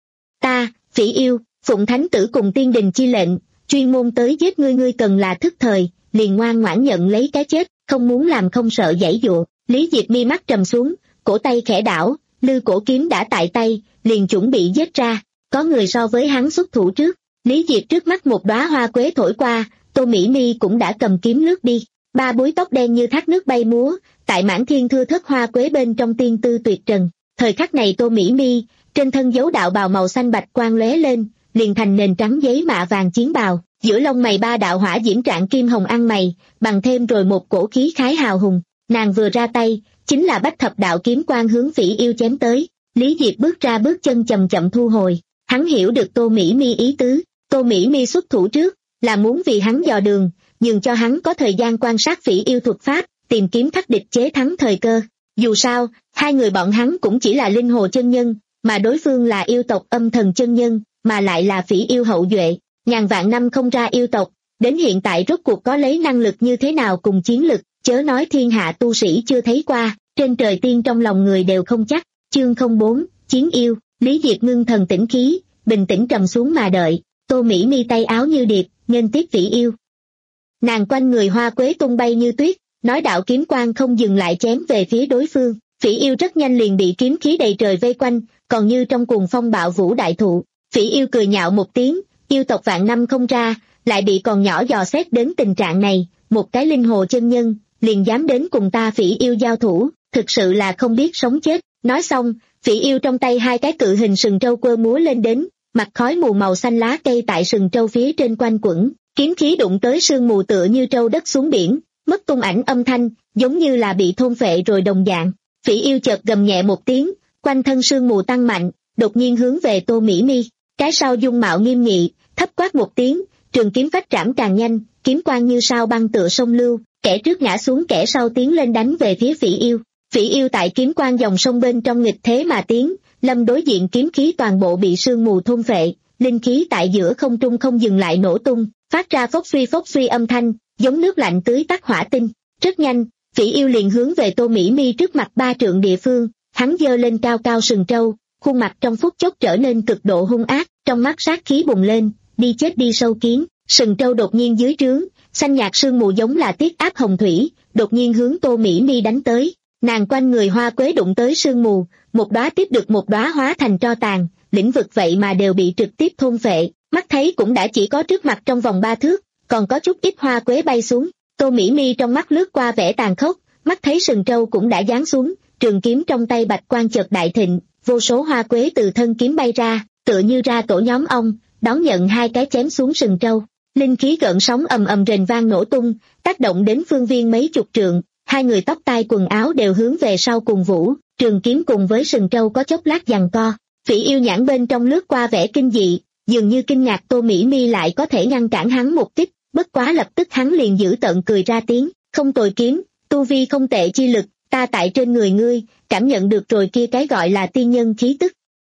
Ta, Phỉ Yêu, phụng thánh tử cùng tiên đình chi lệnh, chuyên môn tới giết ngươi, ngươi cần là thức thời, liền ngoan ngoãn nhận lấy cái chết, không muốn làm không sợ giãy dụa. Lý Diệp mi mắt trầm xuống, cổ tay khẽ đảo, lư cổ kiếm đã tại tay, liền chuẩn bị giết ra. Có người so với hắn xuất thủ trước. Lý Diệp trước mắt một đóa hoa quế thổi qua, Tô Mỹ Mi cũng đã cầm kiếm lướt đi. Ba búi tóc đen như thác nước bay múa, tại mãn thiên thưa thất hoa quế bên trong tiên tư tuyệt trần. Thời khắc này Tô Mỹ Mi, trên thân dấu đạo bào màu xanh bạch quang lóe lên, liền thành nền trắng giấy mạ vàng chiến bào, giữa lông mày ba đạo hỏa diễm trạng kim hồng ăn mày, bằng thêm rồi một cổ khí khái hào hùng. Nàng vừa ra tay, chính là bách thập đạo kiếm quang hướng Phỉ Yêu chém tới. Lý Diệp bước ra bước chân chậm chậm thu hồi, hắn hiểu được Tô Mỹ Mi ý tứ. Tô Mỹ Mi xuất thủ trước, là muốn vì hắn dò đường, nhường cho hắn có thời gian quan sát Phỉ Yêu thuật pháp, tìm kiếm khắc địch chế thắng thời cơ. Dù sao, hai người bọn hắn cũng chỉ là linh hồ chân nhân, mà đối phương là yêu tộc âm thần chân nhân, mà lại là Phỉ Yêu hậu duệ, ngàn vạn năm không ra yêu tộc, đến hiện tại rốt cuộc có lấy năng lực như thế nào cùng chiến lực, chớ nói thiên hạ tu sĩ chưa thấy qua, trên trời tiên trong lòng người đều không chắc. Chương không bốn, Chiến Yêu. Lý Diệp ngưng thần tĩnh khí, bình tĩnh trầm xuống mà đợi. Tô Mỹ Mi tay áo như điệp, nghênh tiếp Phỉ Yêu. Nàng quanh người hoa quế tung bay như tuyết, nói đạo kiếm quang không dừng lại chém về phía đối phương. Phỉ Yêu rất nhanh liền bị kiếm khí đầy trời vây quanh, còn như trong cuồng phong bạo vũ đại thụ. Phỉ Yêu cười nhạo một tiếng, yêu tộc vạn năm không ra, lại bị còn nhỏ dò xét đến tình trạng này, một cái linh hồ chân nhân, liền dám đến cùng ta Phỉ Yêu giao thủ, thực sự là không biết sống chết. Nói xong, Phỉ Yêu trong tay hai cái cự hình sừng trâu quơ múa lên đến, mặt khói mù màu xanh lá cây tại sừng trâu phía trên quanh quẩn, kiếm khí đụng tới sương mù tựa như trâu đất xuống biển, mất tung ảnh âm thanh, giống như là bị thôn phệ rồi đồng dạng. Phỉ Yêu chợt gầm nhẹ một tiếng, quanh thân sương mù tăng mạnh, đột nhiên hướng về Tô Mỹ Mi, cái sau dung mạo nghiêm nghị, thấp quát một tiếng, trường kiếm phách trảm càng nhanh, kiếm quang như sao băng tựa sông lưu, kẻ trước ngã xuống kẻ sau tiến lên đánh về phía Phỉ Yêu. Phỉ Yêu tại kiếm quang dòng sông bên trong nghịch thế mà tiến, lâm đối diện kiếm khí toàn bộ bị sương mù thôn phệ, linh khí tại giữa không trung không dừng lại nổ tung, phát ra phốc suy phốc suy âm thanh, giống nước lạnh tưới tắt hỏa tinh. Rất nhanh, Phỉ Yêu liền hướng về Tô Mỹ Mi trước mặt ba trượng địa phương, hắn giơ lên cao cao sừng trâu, khuôn mặt trong phút chốc trở nên cực độ hung ác, trong mắt sát khí bùng lên, đi chết đi sâu kiến. Sừng trâu đột nhiên dưới trướng, xanh nhạt sương mù giống là tiết áp hồng thủy, đột nhiên hướng Tô Mỹ Mi đánh tới. Nàng quanh người hoa quế đụng tới sương mù, một đóa tiếp được một đóa hóa thành tro tàn, lĩnh vực vậy mà đều bị trực tiếp thôn phệ, mắt thấy cũng đã chỉ có trước mặt trong vòng ba thước, còn có chút ít hoa quế bay xuống. Tô Mỹ Mi trong mắt lướt qua vẻ tàn khốc, mắt thấy sừng trâu cũng đã giáng xuống, trường kiếm trong tay bạch quang chợt đại thịnh, vô số hoa quế từ thân kiếm bay ra, tựa như ra tổ nhóm ong, đón nhận hai cái chém xuống sừng trâu. Linh khí gợn sóng ầm ầm rền vang nổ tung, tác động đến phương viên mấy chục trượng. Hai người tóc tai quần áo đều hướng về sau cùng vũ, trường kiếm cùng với sừng trâu có chốc lát giằng co. Phỉ Yêu nhãn bên trong lướt qua vẻ kinh dị, dường như kinh ngạc Tô Mỹ Mi lại có thể ngăn cản hắn một tích, bất quá lập tức hắn liền giữ tợn cười ra tiếng, không tồi kiếm, tu vi không tệ chi lực, ta tại trên người ngươi, cảm nhận được rồi kia cái gọi là tiên nhân khí tức.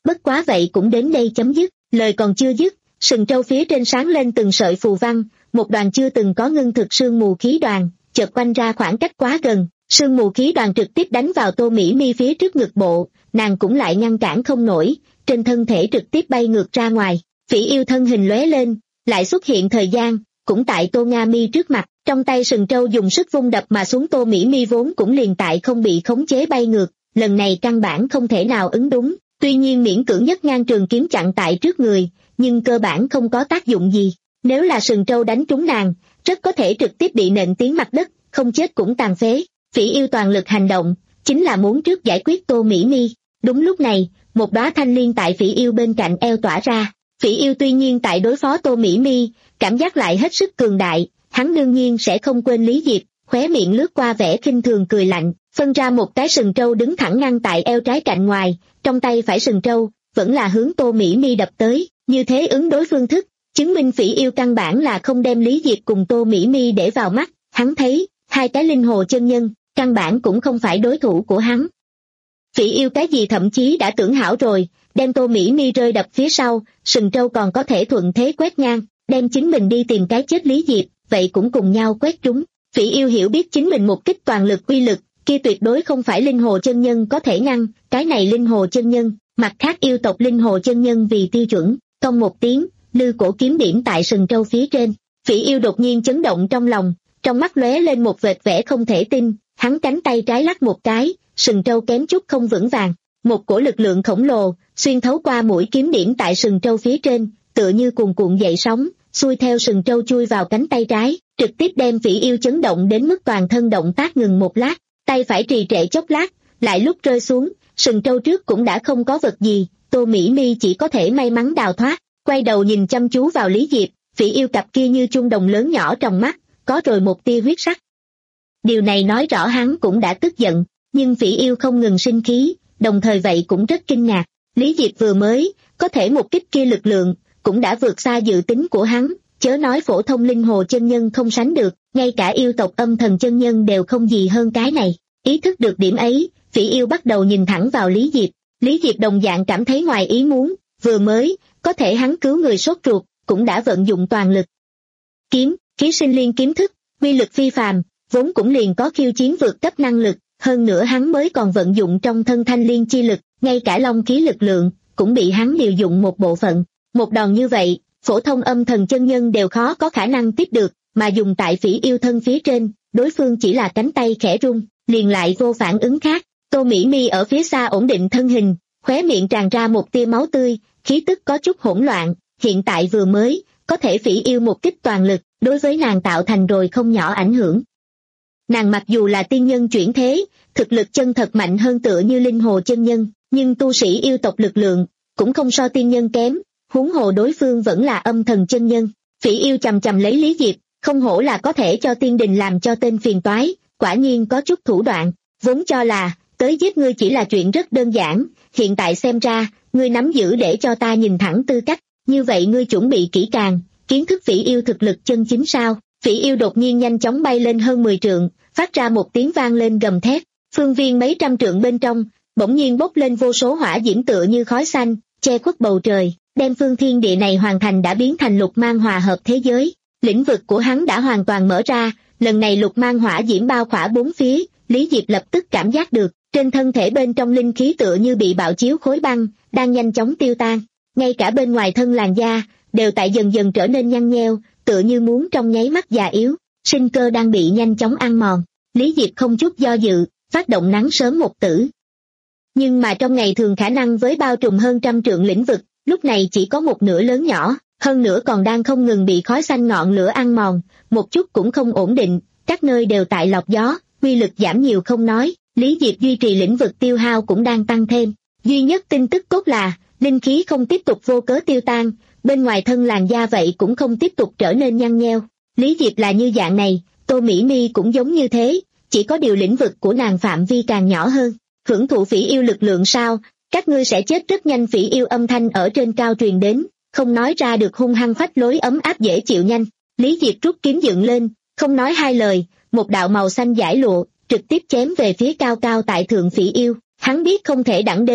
bất quá vậy cũng đến đây chấm dứt. Lời còn chưa dứt, sừng trâu phía trên sáng lên từng sợi phù văn, một đoàn chưa từng có ngưng thực sương mù khí đoàn, chợt quanh ra khoảng cách quá gần, sương mù khí đoàn trực tiếp đánh vào Tô Mỹ Mi phía trước ngực bộ, nàng cũng lại ngăn cản không nổi, trên thân thể trực tiếp bay ngược ra ngoài. Phỉ Yêu thân hình lóe lên, lại xuất hiện thời gian, cũng tại Tô Nga Mi trước mặt, trong tay sừng trâu dùng sức vung đập mà xuống. Tô Mỹ Mi vốn cũng liền tại không bị khống chế bay ngược, lần này căn bản không thể nào ứng đúng, tuy nhiên miễn cưỡng nhất ngang trường kiếm chặn tại trước người, nhưng cơ bản không có tác dụng gì. Nếu là sừng trâu đánh trúng nàng, rất có thể trực tiếp bị nện tiến mặt đất, không chết cũng tàn phế. Phỉ Yêu toàn lực hành động, chính là muốn trước giải quyết Tô Mỹ Mi. Đúng lúc này, một đóa thanh liên tại Phỉ Yêu bên cạnh eo tỏa ra. Phỉ Yêu tuy nhiên tại đối phó Tô Mỹ Mi, cảm giác lại hết sức cường đại, hắn đương nhiên sẽ không quên Lý Diệp, khóe miệng lướt qua vẻ khinh thường cười lạnh, phân ra một cái sừng trâu đứng thẳng ngăn tại eo trái cạnh ngoài, trong tay phải sừng trâu, vẫn là hướng Tô Mỹ Mi đập tới, như thế ứng đối phương thức, chứng minh Phỉ Yêu căn bản là không đem Lý Diệp cùng Tô Mỹ Mi để vào mắt, hắn thấy, hai cái linh hồ chân nhân, căn bản cũng không phải đối thủ của hắn. Phỉ Yêu cái gì thậm chí đã tưởng hảo rồi, đem Tô Mỹ Mi rơi đập phía sau, sừng trâu còn có thể thuận thế quét ngang, đem chính mình đi tìm cái chết Lý Diệp, vậy cũng cùng nhau quét trúng. Phỉ Yêu hiểu biết chính mình một kích toàn lực uy lực, kia tuyệt đối không phải linh hồ chân nhân có thể ngăn, cái này linh hồ chân nhân, mặt khác yêu tộc linh hồ chân nhân vì tiêu chuẩn, cong một tiếng, lư cổ kiếm điểm tại sừng trâu phía trên. Phỉ Yêu đột nhiên chấn động trong lòng, trong mắt lóe lên một vệt vẻ không thể tin, hắn cánh tay trái lắc một cái, sừng trâu kém chút không vững vàng, một cổ lực lượng khổng lồ xuyên thấu qua mũi kiếm điểm tại sừng trâu phía trên, tựa như cuồn cuộn dậy sóng, xuôi theo sừng trâu chui vào cánh tay trái, trực tiếp đem Phỉ Yêu chấn động đến mức toàn thân động tác ngừng một lát, tay phải trì trệ chốc lát, lại lúc rơi xuống, sừng trâu trước cũng đã không có vật gì, Tô Mỹ Mi chỉ có thể may mắn đào thoát, quay đầu nhìn chăm chú vào Lý Diệp, Phỉ Yêu cặp kia như chuông đồng lớn nhỏ trong mắt, có rồi một tia huyết sắc. Điều này nói rõ hắn cũng đã tức giận, nhưng Phỉ Yêu không ngừng sinh khí, đồng thời vậy cũng rất kinh ngạc, Lý Diệp vừa mới, có thể một kích kia lực lượng, cũng đã vượt xa dự tính của hắn, chớ nói phổ thông linh hồ chân nhân không sánh được, ngay cả yêu tộc âm thần chân nhân đều không gì hơn cái này. Ý thức được điểm ấy, Phỉ Yêu bắt đầu nhìn thẳng vào Lý Diệp, Lý Diệp đồng dạng cảm thấy ngoài ý muốn, vừa mới, có thể hắn cứu người sốt ruột, cũng đã vận dụng toàn lực. Kiếm, khí sinh liên kiếm thức, uy lực phi phàm, vốn cũng liền có khiêu chiến vượt cấp năng lực, hơn nữa hắn mới còn vận dụng trong thân thanh liên chi lực, ngay cả long khí lực lượng, cũng bị hắn điều dụng một bộ phận. Một đòn như vậy, phổ thông âm thần chân nhân đều khó có khả năng tiếp được, mà dùng tại Phỉ Yêu thân phía trên, đối phương chỉ là cánh tay khẽ rung, liền lại vô phản ứng khác. Tô Mỹ Mi ở phía xa ổn định thân hình, khóe miệng tràn ra một tia máu tươi, khí tức có chút hỗn loạn, hiện tại vừa mới, có thể Phỉ Yêu một kích toàn lực, đối với nàng tạo thành rồi không nhỏ ảnh hưởng. Nàng mặc dù là tiên nhân chuyển thế, thực lực chân thật mạnh hơn tựa như linh hồ chân nhân, nhưng tu sĩ yêu tộc lực lượng, cũng không so tiên nhân kém, huống hồ đối phương vẫn là âm thần chân nhân. Phỉ Yêu chầm chầm lấy Lý Diệp, không hổ là có thể cho tiên đình làm cho tên phiền toái, quả nhiên có chút thủ đoạn, vốn cho là, tới giết ngươi chỉ là chuyện rất đơn giản, hiện tại xem ra, ngươi nắm giữ để cho ta nhìn thẳng tư cách, như vậy ngươi chuẩn bị kỹ càng, kiến thức Phỉ Yêu thực lực chân chính sao? Phỉ Yêu đột nhiên nhanh chóng bay lên hơn mười trượng, phát ra một tiếng vang lên gầm thét, phương viên mấy trăm trượng bên trong, bỗng nhiên bốc lên vô số hỏa diễm tựa như khói xanh, che khuất bầu trời, đem phương thiên địa này hoàn thành đã biến thành lục mang hòa hợp thế giới. Lĩnh vực của hắn đã hoàn toàn mở ra, lần này lục mang hỏa diễm bao khỏa bốn phía, Lý Diệp lập tức cảm giác được, trên thân thể bên trong linh khí tựa như bị bạo chiếu khối băng, đang nhanh chóng tiêu tan, ngay cả bên ngoài thân làn da, đều tại dần dần trở nên nhăn nheo, tựa như muốn trong nháy mắt già yếu, sinh cơ đang bị nhanh chóng ăn mòn. Lý Diệp không chút do dự, phát động nắng sớm một tử. Nhưng mà trong ngày thường khả năng với bao trùm hơn trăm trượng lĩnh vực, lúc này chỉ có một nửa lớn nhỏ, hơn nữa còn đang không ngừng bị khói xanh ngọn lửa ăn mòn, một chút cũng không ổn định, các nơi đều tại lọc gió, uy lực giảm nhiều không nói, Lý Diệp duy trì lĩnh vực tiêu hao cũng đang tăng thêm. Duy nhất tin tức cốt là, linh khí không tiếp tục vô cớ tiêu tan, bên ngoài thân làn da vậy cũng không tiếp tục trở nên nhăn nheo. Lý Diệp là như dạng này, Tô Mỹ Mi cũng giống như thế, chỉ có điều lĩnh vực của nàng phạm vi càng nhỏ hơn. Hưởng thụ Phỉ Yêu lực lượng sao, các ngươi sẽ chết rất nhanh. Phỉ Yêu âm thanh ở trên cao truyền đến, không nói ra được hung hăng phách lối ấm áp dễ chịu nhanh. Lý Diệp rút kiếm dựng lên, không nói hai lời, một đạo màu xanh giải lụa, trực tiếp chém về phía cao cao tại thượng Phỉ Yêu. Hắn biết không thể đẳng đến,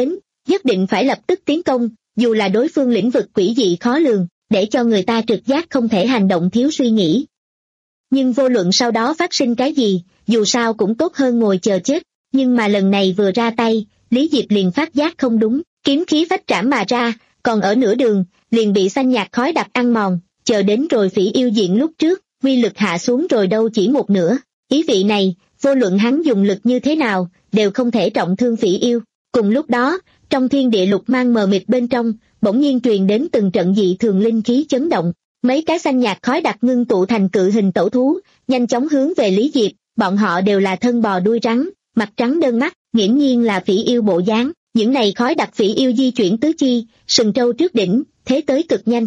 nhất định phải lập tức tiến công, dù là đối phương lĩnh vực quỷ dị khó lường, để cho người ta trực giác không thể hành động thiếu suy nghĩ. Nhưng vô luận sau đó phát sinh cái gì, dù sao cũng tốt hơn ngồi chờ chết, nhưng mà lần này vừa ra tay, Lý Diệp liền phát giác không đúng, kiếm khí phách trảm mà ra, còn ở nửa đường, liền bị xanh nhạt khói đặc ăn mòn, chờ đến rồi Phỉ Yêu diện lúc trước, uy lực hạ xuống rồi đâu chỉ một nửa, ý vị này, vô luận hắn dùng lực như thế nào, đều không thể trọng thương Phỉ Yêu. Cùng lúc đó, trong thiên địa lục mang mờ mịt bên trong, bỗng nhiên truyền đến từng trận dị thường linh khí chấn động, mấy cái xanh nhạt khói đặc ngưng tụ thành cự hình tẩu thú, nhanh chóng hướng về Lý Diệp, bọn họ đều là thân bò đuôi rắn, mặt trắng đơn mắt, nghiễm nhiên là Phỉ Yêu bộ dáng, những này khói đặc Phỉ Yêu di chuyển tứ chi, sừng trâu trước đỉnh, thế tới cực nhanh.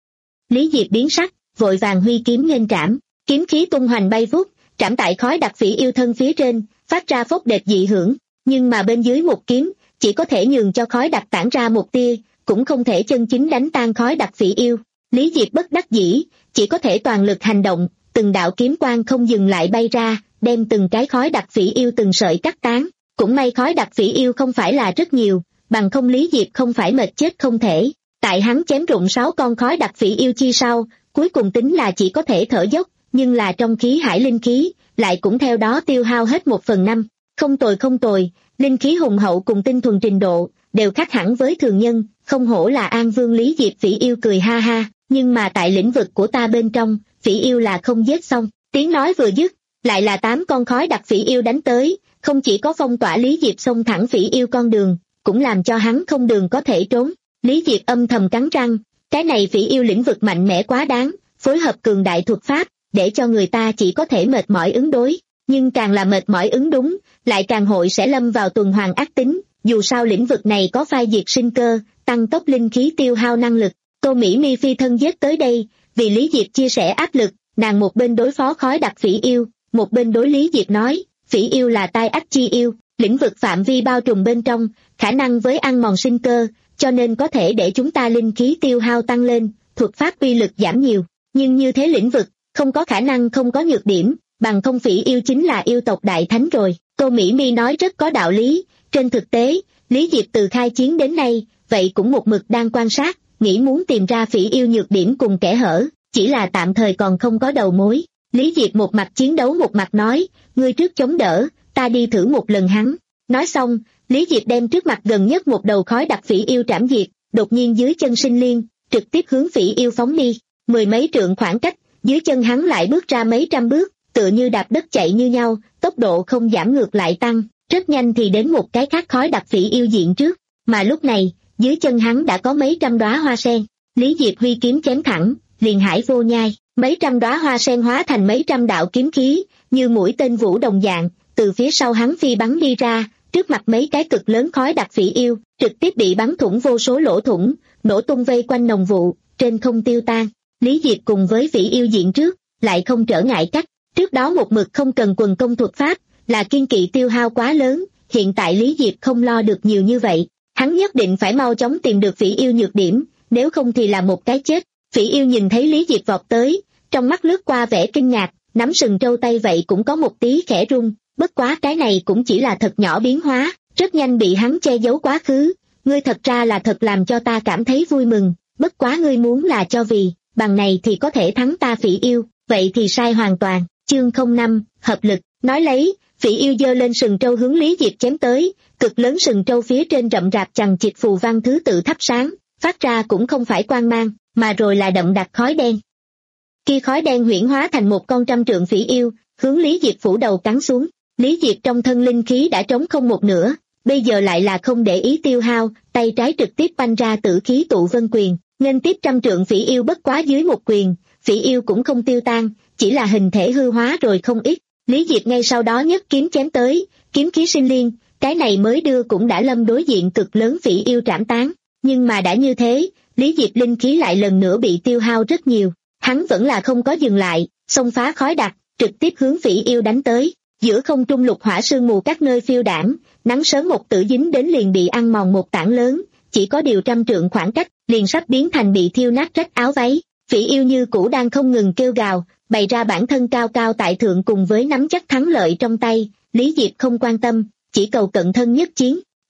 Lý Diệp biến sắc, vội vàng huy kiếm nghênh trảm, kiếm khí tung hoành bay vút, trảm tại khói đặc Phỉ Yêu thân phía trên, phát ra phốc đệt dị hưởng, nhưng mà bên dưới một kiếm, chỉ có thể nhường cho khói đặc tản ra một tia, cũng không thể chân chính đánh tan khói đặc Phỉ Yêu. Lý Diệp bất đắc dĩ, chỉ có thể toàn lực hành động, từng đạo kiếm quang không dừng lại bay ra, đem từng cái khói đặc Phỉ Yêu từng sợi cắt tán. Cũng may khói đặc Phỉ Yêu không phải là rất nhiều, bằng không Lý Diệp không phải mệt chết không thể. Tại hắn chém rụng sáu con khói đặc Phỉ Yêu chi sau, cuối cùng tính là chỉ có thể thở dốc, nhưng là trong khí hải linh khí, lại cũng theo đó tiêu hao hết một phần năm. Không tồi không tồi, linh khí hùng hậu cùng tinh thuần trình độ, đều khác hẳn với thường nhân, không hổ là An Vương. Lý Diệp Phỉ Yêu cười ha ha, nhưng mà tại lĩnh vực của ta bên trong, Phỉ Yêu là không giết xong. Tiếng nói vừa dứt, lại là tám con khói đặc Phỉ Yêu đánh tới, không chỉ có phong tỏa Lý Diệp xông thẳng Phỉ Yêu con đường, cũng làm cho hắn không đường có thể trốn. Lý Diệp âm thầm cắn răng, cái này Phỉ Yêu lĩnh vực mạnh mẽ quá đáng, phối hợp cường đại thuật pháp, để cho người ta chỉ có thể mệt mỏi ứng đối, nhưng càng là mệt mỏi ứng đúng, lại càng hội sẽ lâm vào tuần hoàn ác tính, dù sao lĩnh vực này có phai diệt sinh cơ, tăng tốc linh khí tiêu hao năng lực. Tô Mỹ Mi phi thân giết tới đây, vì Lý Diệp chia sẻ áp lực, nàng một bên đối phó khói đặc Phỉ Yêu, một bên đối Lý Diệp nói, Phỉ Yêu là tai ách chi yêu, lĩnh vực phạm vi bao trùm bên trong, khả năng với ăn mòn sinh cơ, cho nên có thể để chúng ta linh khí tiêu hao tăng lên, thuật pháp uy lực giảm nhiều, nhưng như thế lĩnh vực, không có khả năng không có nhược điểm, bằng không Phỉ Yêu chính là yêu tộc đại thánh rồi. Tô Mỹ Mi nói rất có đạo lý, trên thực tế, Lý Diệp từ khai chiến đến nay, vậy cũng một mực đang quan sát, nghĩ muốn tìm ra Phỉ Yêu nhược điểm cùng kẽ hở, chỉ là tạm thời còn không có đầu mối. Lý Diệp một mặt chiến đấu một mặt nói, ngươi trước chống đỡ, ta đi thử một lần hắn. Nói xong, Lý Diệp đem trước mặt gần nhất một đầu khói đặc Phỉ Yêu trảm diệt, đột nhiên dưới chân sinh liên, trực tiếp hướng Phỉ Yêu phóng đi, mười mấy trượng khoảng cách, dưới chân hắn lại bước ra mấy trăm bước, tựa như đạp đất chạy như nhau, tốc độ không giảm ngược lại tăng, rất nhanh thì đến một cái khác khói đặc Phỉ Yêu diện trước, mà lúc này, dưới chân hắn đã có mấy trăm đóa hoa sen. Lý Diệp huy kiếm chém thẳng, liền hải vô nhai, mấy trăm đóa hoa sen hóa thành mấy trăm đạo kiếm khí, như mũi tên vũ đồng dạng, từ phía sau hắn phi bắn đi ra, trước mặt mấy cái cực lớn khói đặc Phỉ Yêu, trực tiếp bị bắn thủng vô số lỗ thủng, nổ tung vây quanh nồng vụ, trên không tiêu tan. Lý Diệp cùng với Phỉ Yêu diện trước, lại không trở ngại cách, trước đó một mực không cần quần công thuật pháp, là kiên kỵ tiêu hao quá lớn, hiện tại Lý Diệp không lo được nhiều như vậy, hắn nhất định phải mau chóng tìm được Phỉ Yêu nhược điểm, nếu không thì là một cái chết. Phỉ Yêu nhìn thấy Lý Diệp vọt tới, trong mắt lướt qua vẻ kinh ngạc, nắm sừng trâu tay vậy cũng có một tí khẽ rung, bất quá cái này cũng chỉ là thật nhỏ biến hóa, rất nhanh bị hắn che giấu quá khứ. Ngươi thật ra là thật làm cho ta cảm thấy vui mừng, bất quá ngươi muốn là cho vì, bằng này thì có thể thắng ta Phỉ Yêu, vậy thì sai hoàn toàn. Chương không năm, hợp lực, nói lấy, Phỉ Yêu giơ lên sừng trâu hướng Lý Diệp chém tới, cực lớn sừng trâu phía trên rậm rạp chằng chịt phù văn thứ tự thắp sáng, phát ra cũng không phải quang mang, mà rồi là đậm đặc khói đen. Khi khói đen huyễn hóa thành một con trăm trượng Phỉ Yêu, hướng Lý Diệp phủ đầu cắn xuống. Lý Diệp trong thân linh khí đã trống không một nửa, bây giờ lại là không để ý tiêu hao, tay trái trực tiếp banh ra tử khí tụ vân quyền, nghênh tiếp trăm trượng Phỉ Yêu bất quá dưới một quyền, Phỉ Yêu cũng không tiêu tan, chỉ là hình thể hư hóa rồi không ít. Lý Diệp ngay sau đó nhấc kiếm chém tới, kiếm khí sinh liên, cái này mới đưa cũng đã lâm đối diện cực lớn Phỉ Yêu trảm tán, nhưng mà đã như thế, Lý Diệp linh khí lại lần nữa bị tiêu hao rất nhiều, hắn vẫn là không có dừng lại, xông phá khói đặc, trực tiếp hướng Phỉ Yêu đánh tới. Giữa không trung lục hỏa sương mù các nơi phiêu đảng, nắng sớm một tử dính đến liền bị ăn mòn một tảng lớn, chỉ có điều trăm trượng khoảng cách, liền sắp biến thành bị thiêu nát rách áo váy. Phỉ Yêu như cũ đang không ngừng kêu gào, bày ra bản thân cao cao tại thượng cùng với nắm chắc thắng lợi trong tay. Lý Diệp không quan tâm, chỉ cầu cận thân nhất chiến,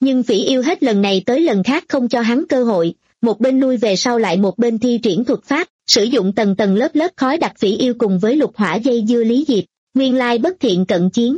Nhưng Phỉ Yêu hết lần này tới lần khác không cho hắn cơ hội, một bên lui về sau lại một bên thi triển thuật pháp, sử dụng tầng tầng lớp lớp khói đặc Phỉ Yêu cùng với lục hỏa dây dưa Lý Diệp, nguyên lai bất thiện cận chiến.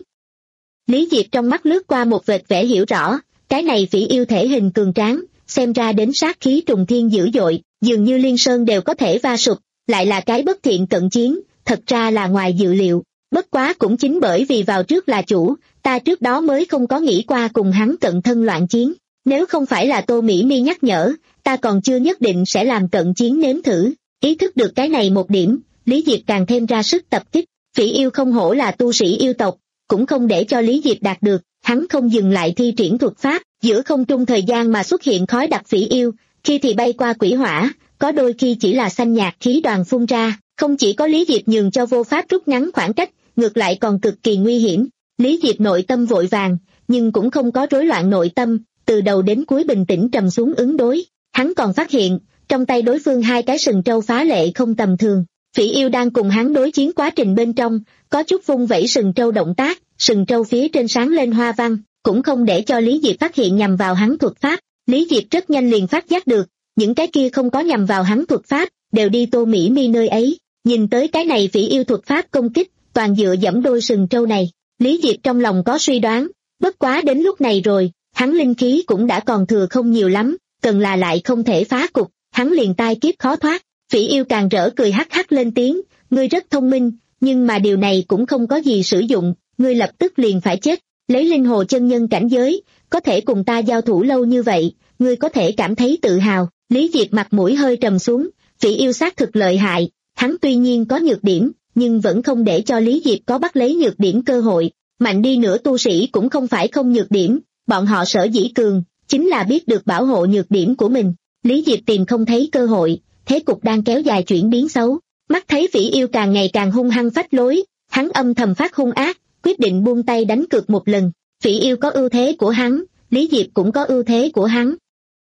Lý Diệp trong mắt lướt qua một vệt vẻ hiểu rõ, cái này Phỉ Yêu thể hình cường tráng, xem ra đến sát khí trùng thiên dữ dội, dường như liên sơn đều có thể va sụp, lại là cái bất thiện cận chiến, thật ra là ngoài dự liệu. Bất quá cũng chính bởi vì vào trước là chủ, ta trước đó mới không có nghĩ qua cùng hắn cận thân loạn chiến. Nếu không phải là Tô Mỹ Mi nhắc nhở, ta còn chưa nhất định sẽ làm cận chiến nếm thử. Ý thức được cái này một điểm, Lý Diệp càng thêm ra sức tập kích. Phỉ Yêu không hổ là tu sĩ yêu tộc, cũng không để cho Lý Diệp đạt được, hắn không dừng lại thi triển thuật pháp, giữa không trung thời gian mà xuất hiện khói đặc Phỉ Yêu, khi thì bay qua quỷ hỏa, có đôi khi chỉ là xanh nhạt khí đoàn phun ra, không chỉ có Lý Diệp nhường cho vô pháp rút ngắn khoảng cách, ngược lại còn cực kỳ nguy hiểm. Lý Diệp nội tâm vội vàng, nhưng cũng không có rối loạn nội tâm, từ đầu đến cuối bình tĩnh trầm xuống ứng đối. Hắn còn phát hiện, trong tay đối phương hai cái sừng trâu phá lệ không tầm thường. Phỉ Yêu đang cùng hắn đối chiến quá trình bên trong, có chút vung vẩy sừng trâu động tác, sừng trâu phía trên sáng lên hoa văn, cũng không để cho Lý Diệp phát hiện nhằm vào hắn thuật pháp. Lý Diệp rất nhanh liền phát giác được, những cái kia không có nhằm vào hắn thuật pháp, đều đi Tô Mỹ Mi nơi ấy. Nhìn tới cái này Phỉ Yêu thuật pháp công kích, toàn dựa dẫm đôi sừng trâu này. Lý Diệp trong lòng có suy đoán, bất quá đến lúc này rồi, hắn linh khí cũng đã còn thừa không nhiều lắm, cần là lại không thể phá cục, hắn liền tai kiếp khó thoát. Phỉ Yêu càng rỡ cười hắc hắc lên tiếng, ngươi rất thông minh, nhưng mà điều này cũng không có gì sử dụng, ngươi lập tức liền phải chết. Lấy linh hồ chân nhân cảnh giới, có thể cùng ta giao thủ lâu như vậy, ngươi có thể cảm thấy tự hào. Lý Diệp mặt mũi hơi trầm xuống, Phỉ Yêu xác thực lợi hại, hắn tuy nhiên có nhược điểm, nhưng vẫn không để cho Lý Diệp có bắt lấy nhược điểm cơ hội. Mạnh đi nữa tu sĩ cũng không phải không nhược điểm, bọn họ sở dĩ cường, chính là biết được bảo hộ nhược điểm của mình. Lý Diệp tìm không thấy cơ hội, thế cục đang kéo dài chuyển biến xấu. Mắt thấy Phỉ Yêu càng ngày càng hung hăng phách lối, hắn âm thầm phát hung ác, quyết định buông tay đánh cược một lần. Phỉ Yêu có ưu thế của hắn, Lý Diệp cũng có ưu thế của hắn.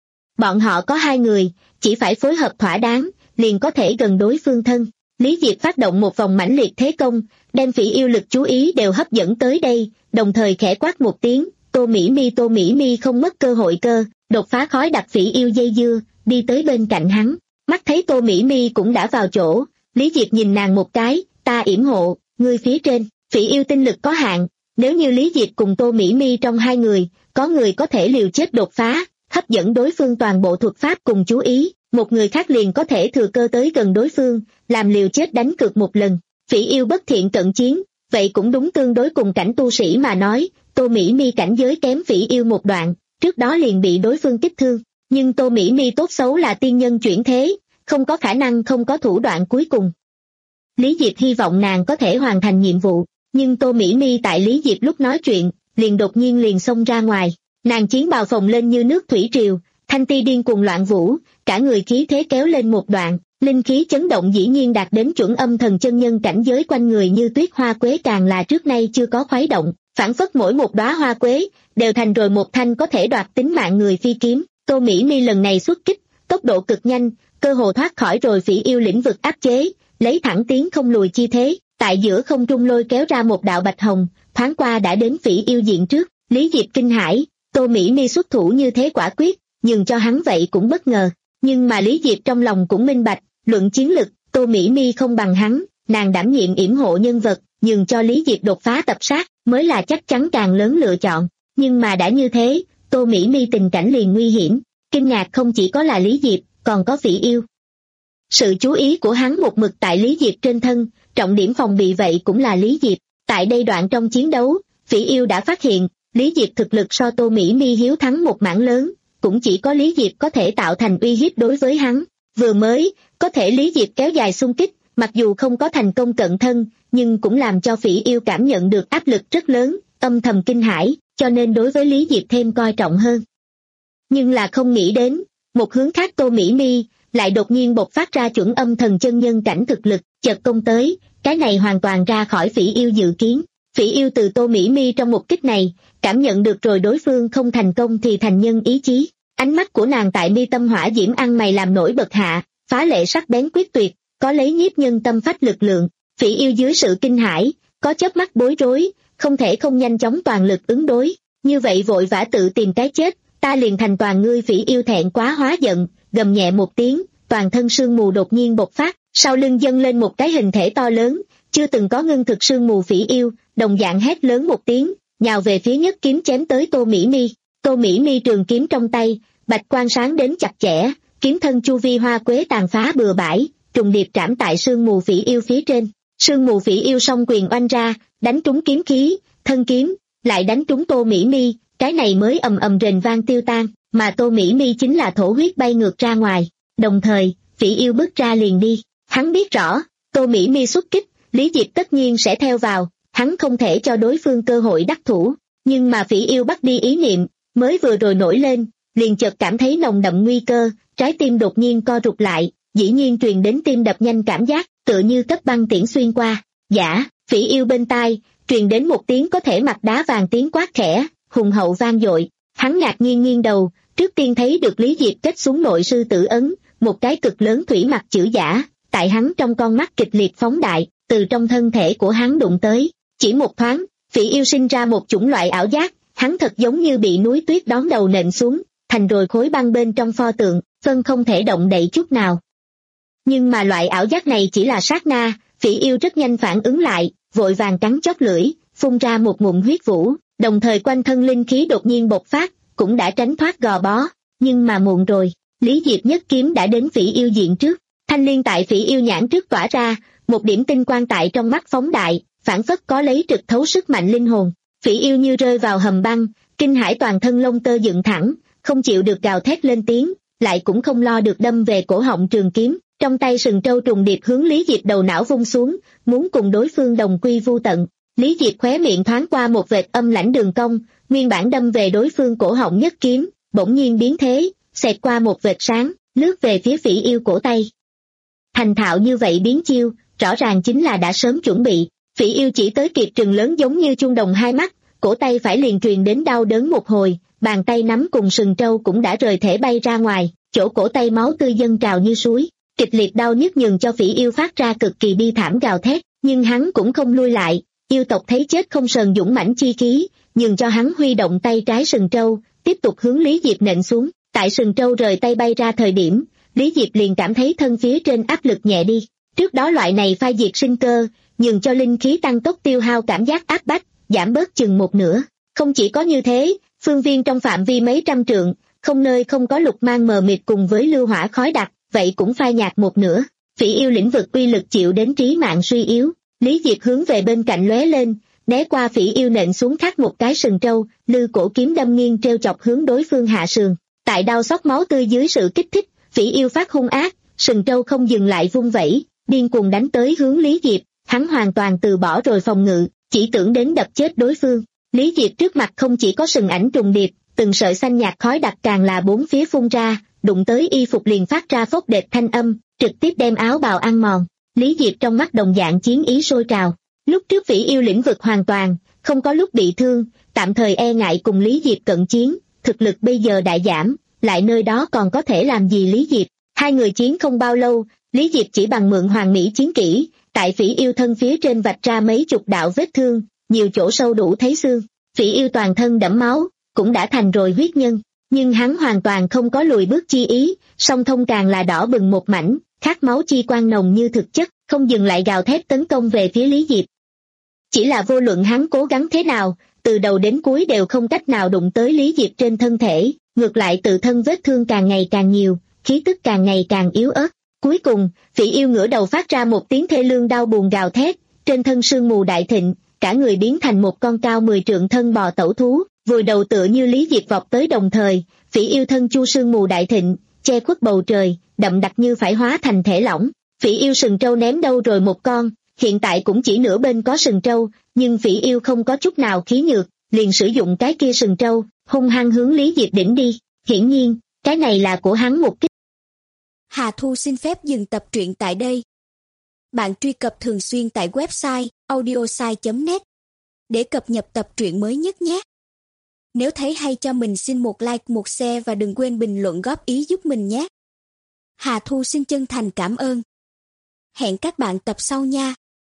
Bọn họ có hai người, chỉ phải phối hợp thỏa đáng, liền có thể gần đối phương thân. Lý Diệp phát động một vòng mãnh liệt thế công, đem Phỉ Yêu lực chú ý đều hấp dẫn tới đây, đồng thời khẽ quát một tiếng, Tô Mỹ Mi Tô Mỹ Mi không mất cơ hội cơ, đột phá khói đặc Phỉ Yêu dây dưa, đi tới bên cạnh hắn. Mắt thấy Tô Mỹ Mi cũng đã vào chỗ, Lý Diệp nhìn nàng một cái, ta yểm hộ, ngươi phía trên. Phỉ Yêu tinh lực có hạn, nếu như Lý Diệp cùng Tô Mỹ Mi trong hai người, có người có thể liều chết đột phá, hấp dẫn đối phương toàn bộ thuật pháp cùng chú ý, một người khác liền có thể thừa cơ tới gần đối phương, làm liều chết đánh cược một lần. Phỉ Yêu bất thiện cận chiến, vậy cũng đúng tương đối cùng cảnh tu sĩ mà nói, Tô Mỹ Mi cảnh giới kém Phỉ Yêu một đoạn, trước đó liền bị đối phương kích thương, nhưng Tô Mỹ Mi tốt xấu là tiên nhân chuyển thế, không có khả năng không có thủ đoạn cuối cùng. Lý Diệp hy vọng nàng có thể hoàn thành nhiệm vụ, nhưng Tô Mỹ Mi tại Lý Diệp lúc nói chuyện, liền đột nhiên liền xông ra ngoài, nàng chiến bào phồng lên như nước thủy triều, thanh ti điên cuồng loạn vũ, cả người khí thế kéo lên một đoạn, linh khí chấn động dĩ nhiên đạt đến chuẩn âm thần chân nhân cảnh giới, quanh người như tuyết hoa quế càng là trước nay chưa có khuấy động, phản phất mỗi một đóa hoa quế đều thành rồi một thanh có thể đoạt tính mạng người phi kiếm. Tô Mỹ Mi lần này xuất kích, tốc độ cực nhanh, cơ hồ thoát khỏi rồi Phỉ Yêu lĩnh vực áp chế, lấy thẳng tiến không lùi chi thế, tại giữa không trung lôi kéo ra một đạo bạch hồng, thoáng qua đã đến Phỉ Yêu diện trước. Lý Diệp kinh hãi, Tô Mỹ Mi xuất thủ như thế quả quyết, nhưng cho hắn vậy cũng bất ngờ. Nhưng mà Lý Diệp trong lòng cũng minh bạch, luận chiến lực, Tô Mỹ Mi không bằng hắn, nàng đảm nhiệm yểm hộ nhân vật, nhưng cho Lý Diệp đột phá tập sát, mới là chắc chắn càng lớn lựa chọn. Nhưng mà đã như thế, Tô Mỹ Mi tình cảnh liền nguy hiểm, kinh ngạc không chỉ có là Lý Diệp, còn có Phỉ Yêu. Sự chú ý của hắn một mực tại Lý Diệp trên thân, trọng điểm phòng bị vậy cũng là Lý Diệp. Tại đây đoạn trong chiến đấu, Phỉ Yêu đã phát hiện, Lý Diệp thực lực so Tô Mỹ Mi hiếu thắng một mảng lớn, cũng chỉ có Lý Diệp có thể tạo thành uy hiếp đối với hắn. Vừa mới, có thể Lý Diệp kéo dài xung kích, mặc dù không có thành công cận thân, nhưng cũng làm cho Phỉ Yêu cảm nhận được áp lực rất lớn, âm thầm kinh hãi, cho nên đối với Lý Diệp thêm coi trọng hơn. Nhưng là không nghĩ đến, một hướng khác Tô Mỹ Mi lại đột nhiên bộc phát ra chuẩn âm thần chân nhân cảnh thực lực, chợt công tới, cái này hoàn toàn ra khỏi Phỉ Yêu dự kiến. Phỉ Yêu từ Tô Mỹ Mi trong một kích này, cảm nhận được rồi đối phương không thành công thì thành nhân ý chí. Ánh mắt của nàng tại mi tâm hỏa diễm ăn mày làm nổi bật hạ, phá lệ sắc bén quyết tuyệt, có lấy nhiếp nhân tâm phách lực lượng. Phỉ Yêu dưới sự kinh hãi, có chớp mắt bối rối, không thể không nhanh chóng toàn lực ứng đối, như vậy vội vã tự tìm cái chết, ta liền thành toàn ngươi. Phỉ Yêu thẹn quá hóa giận, gầm nhẹ một tiếng, toàn thân sương mù đột nhiên bộc phát, sau lưng dâng lên một cái hình thể to lớn, chưa từng có ngưng thực sương mù Phỉ Yêu, đồng dạng hét lớn một tiếng, nhào về phía nhất kiếm chém tới Tô Mỹ Mi. Tô Mỹ Mi trường kiếm trong tay, bạch quang sáng đến chặt chẽ, kiếm thân chu vi hoa quế tàn phá bừa bãi, trùng điệp trảm tại sương mù Phỉ Yêu phía trên. Sương mù Phỉ Yêu song quyền oanh ra, đánh trúng kiếm khí, thân kiếm, lại đánh trúng Tô Mỹ Mi, cái này mới ầm ầm rền vang tiêu tan, mà Tô Mỹ Mi chính là thổ huyết bay ngược ra ngoài. Đồng thời, Phỉ Yêu bước ra liền đi, hắn biết rõ, Tô Mỹ Mi xuất kích, Lý Diệp tất nhiên sẽ theo vào, hắn không thể cho đối phương cơ hội đắc thủ, nhưng mà Phỉ Yêu bắt đi ý niệm, mới vừa rồi nổi lên, liền chợt cảm thấy nồng đậm nguy cơ, trái tim đột nhiên co rụt lại, dĩ nhiên truyền đến tim đập nhanh cảm giác, tựa như cấp băng tiễn xuyên qua. Giả, Phỉ Yêu bên tai, truyền đến một tiếng có thể mặt đá vàng tiếng quát khẽ, hùng hậu vang dội. Hắn ngạc nhiên nghiêng đầu, trước tiên thấy được Lý Diệp kết xuống nội sư tử ấn, một cái cực lớn thủy mặc chữ giả, tại hắn trong con mắt kịch liệt phóng đại, từ trong thân thể của hắn đụng tới. Chỉ một thoáng, Phỉ Yêu sinh ra một chủng loại ảo giác, hắn thật giống như bị núi tuyết đón đầu nện xuống, thành rồi khối băng bên trong pho tượng, phân không thể động đậy chút nào. Nhưng mà loại ảo giác này chỉ là sát na, Phỉ Yêu rất nhanh phản ứng lại, vội vàng cắn chóp lưỡi, phun ra một ngụm huyết vũ, đồng thời quanh thân linh khí đột nhiên bộc phát, cũng đã tránh thoát gò bó, nhưng mà muộn rồi, Lý Diệp nhất kiếm đã đến Phỉ Yêu diện trước, thanh liên tại Phỉ Yêu nhãn trước tỏa ra, một điểm tinh quang tại trong mắt phóng đại, phản phất có lấy trực thấu sức mạnh linh hồn. Phỉ Yêu như rơi vào hầm băng, kinh hãi toàn thân lông tơ dựng thẳng, không chịu được gào thét lên tiếng, lại cũng không lo được đâm về cổ họng trường kiếm, trong tay sừng trâu trùng điệp hướng Lý Diệp đầu não vung xuống, muốn cùng đối phương đồng quy vu tận. Lý Diệp khóe miệng thoáng qua một vệt âm lãnh đường cong, nguyên bản đâm về đối phương cổ họng nhất kiếm, bỗng nhiên biến thế, xẹt qua một vệt sáng, lướt về phía Phỉ Yêu cổ tay. Thành thạo như vậy biến chiêu, rõ ràng chính là đã sớm chuẩn bị. Phỉ Yêu chỉ tới kịp trừng lớn giống như chuông đồng hai mắt, cổ tay phải liền truyền đến đau đớn một hồi, bàn tay nắm cùng sừng trâu cũng đã rời thể bay ra ngoài, chỗ cổ tay máu tươi dâng trào như suối, kịch liệt đau nhức nhường cho Phỉ Yêu phát ra cực kỳ bi thảm gào thét, nhưng hắn cũng không lui lại. Yêu tộc thấy chết không sờn dũng mãnh chi khí, nhường cho hắn huy động tay trái sừng trâu, tiếp tục hướng Lý Diệp nện xuống. Tại sừng trâu rời tay bay ra thời điểm, Lý Diệp liền cảm thấy thân phía trên áp lực nhẹ đi. Trước đó loại này phai diệt sinh cơ, nhường cho linh khí tăng tốc tiêu hao cảm giác áp bách, giảm bớt chừng một nửa. Không chỉ có như thế, phương viên trong phạm vi mấy trăm trượng, không nơi không có lục mang mờ mịt cùng với lưu hỏa khói đặc, vậy cũng phai nhạt một nửa. Phỉ Yêu lĩnh vực uy lực chịu đến trí mạng suy yếu. Lý Diệp hướng về bên cạnh lóe lên, né qua Phỉ Yêu nện xuống khác một cái sừng trâu, lư cổ kiếm đâm nghiêng treo chọc hướng đối phương hạ sườn. Tại đau xót máu tươi dưới sự kích thích, Phỉ Yêu phát hung ác, sừng trâu không dừng lại vung vẩy, điên cuồng đánh tới hướng Lý Diệp. Hắn hoàn toàn từ bỏ rồi phòng ngự, chỉ tưởng đến đập chết đối phương. Lý Diệp trước mặt không chỉ có sừng ảnh trùng điệp, từng sợi xanh nhạt khói đặc càng là bốn phía phun ra, đụng tới y phục liền phát ra phốc đệt thanh âm, trực tiếp đem áo bào ăn mòn. Lý Diệp trong mắt đồng dạng chiến ý sôi trào. Lúc trước Phỉ Yêu lĩnh vực hoàn toàn, không có lúc bị thương, tạm thời e ngại cùng Lý Diệp cận chiến, thực lực bây giờ đại giảm, lại nơi đó còn có thể làm gì Lý Diệp. Hai người chiến không bao lâu, Lý Diệp chỉ bằng mượn hoàng mỹ chiến kỹ, tại Phỉ Yêu thân phía trên vạch ra mấy chục đạo vết thương, nhiều chỗ sâu đủ thấy xương. Phỉ Yêu toàn thân đẫm máu, cũng đã thành rồi huyết nhân, nhưng hắn hoàn toàn không có lùi bước chi ý, song thông càng là đỏ bừng một mảnh, khát máu chi quan nồng như thực chất, không dừng lại gào thét tấn công về phía Lý Diệp. Chỉ là vô luận hắn cố gắng thế nào, từ đầu đến cuối đều không cách nào đụng tới Lý Diệp trên thân thể, ngược lại tự thân vết thương càng ngày càng nhiều, khí tức càng ngày càng yếu ớt. Cuối cùng, Phỉ Yêu ngửa đầu phát ra một tiếng thê lương đau buồn gào thét, trên thân sương mù đại thịnh, cả người biến thành một con cao mười trượng thân bò tẩu thú, vùi đầu tựa như Lý Diệp vọt tới đồng thời, Phỉ Yêu thân chu sương mù đại thịnh, che khuất bầu trời, đậm đặc như phải hóa thành thể lỏng. Phỉ Yêu sừng trâu ném đâu rồi một con, hiện tại cũng chỉ nửa bên có sừng trâu, nhưng Phỉ Yêu không có chút nào khí nhược, liền sử dụng cái kia sừng trâu, hung hăng hướng Lý Diệp đỉnh đi. Hiển nhiên, cái này là của hắn một kích. Hà Thu xin phép dừng tập truyện tại đây. Bạn truy cập thường xuyên tại website audiosai chấm net để cập nhật tập truyện mới nhất nhé. Nếu thấy hay cho mình xin một like, một share và đừng quên bình luận góp ý giúp mình nhé. Hà Thu xin chân thành cảm ơn. Hẹn các bạn tập sau nha.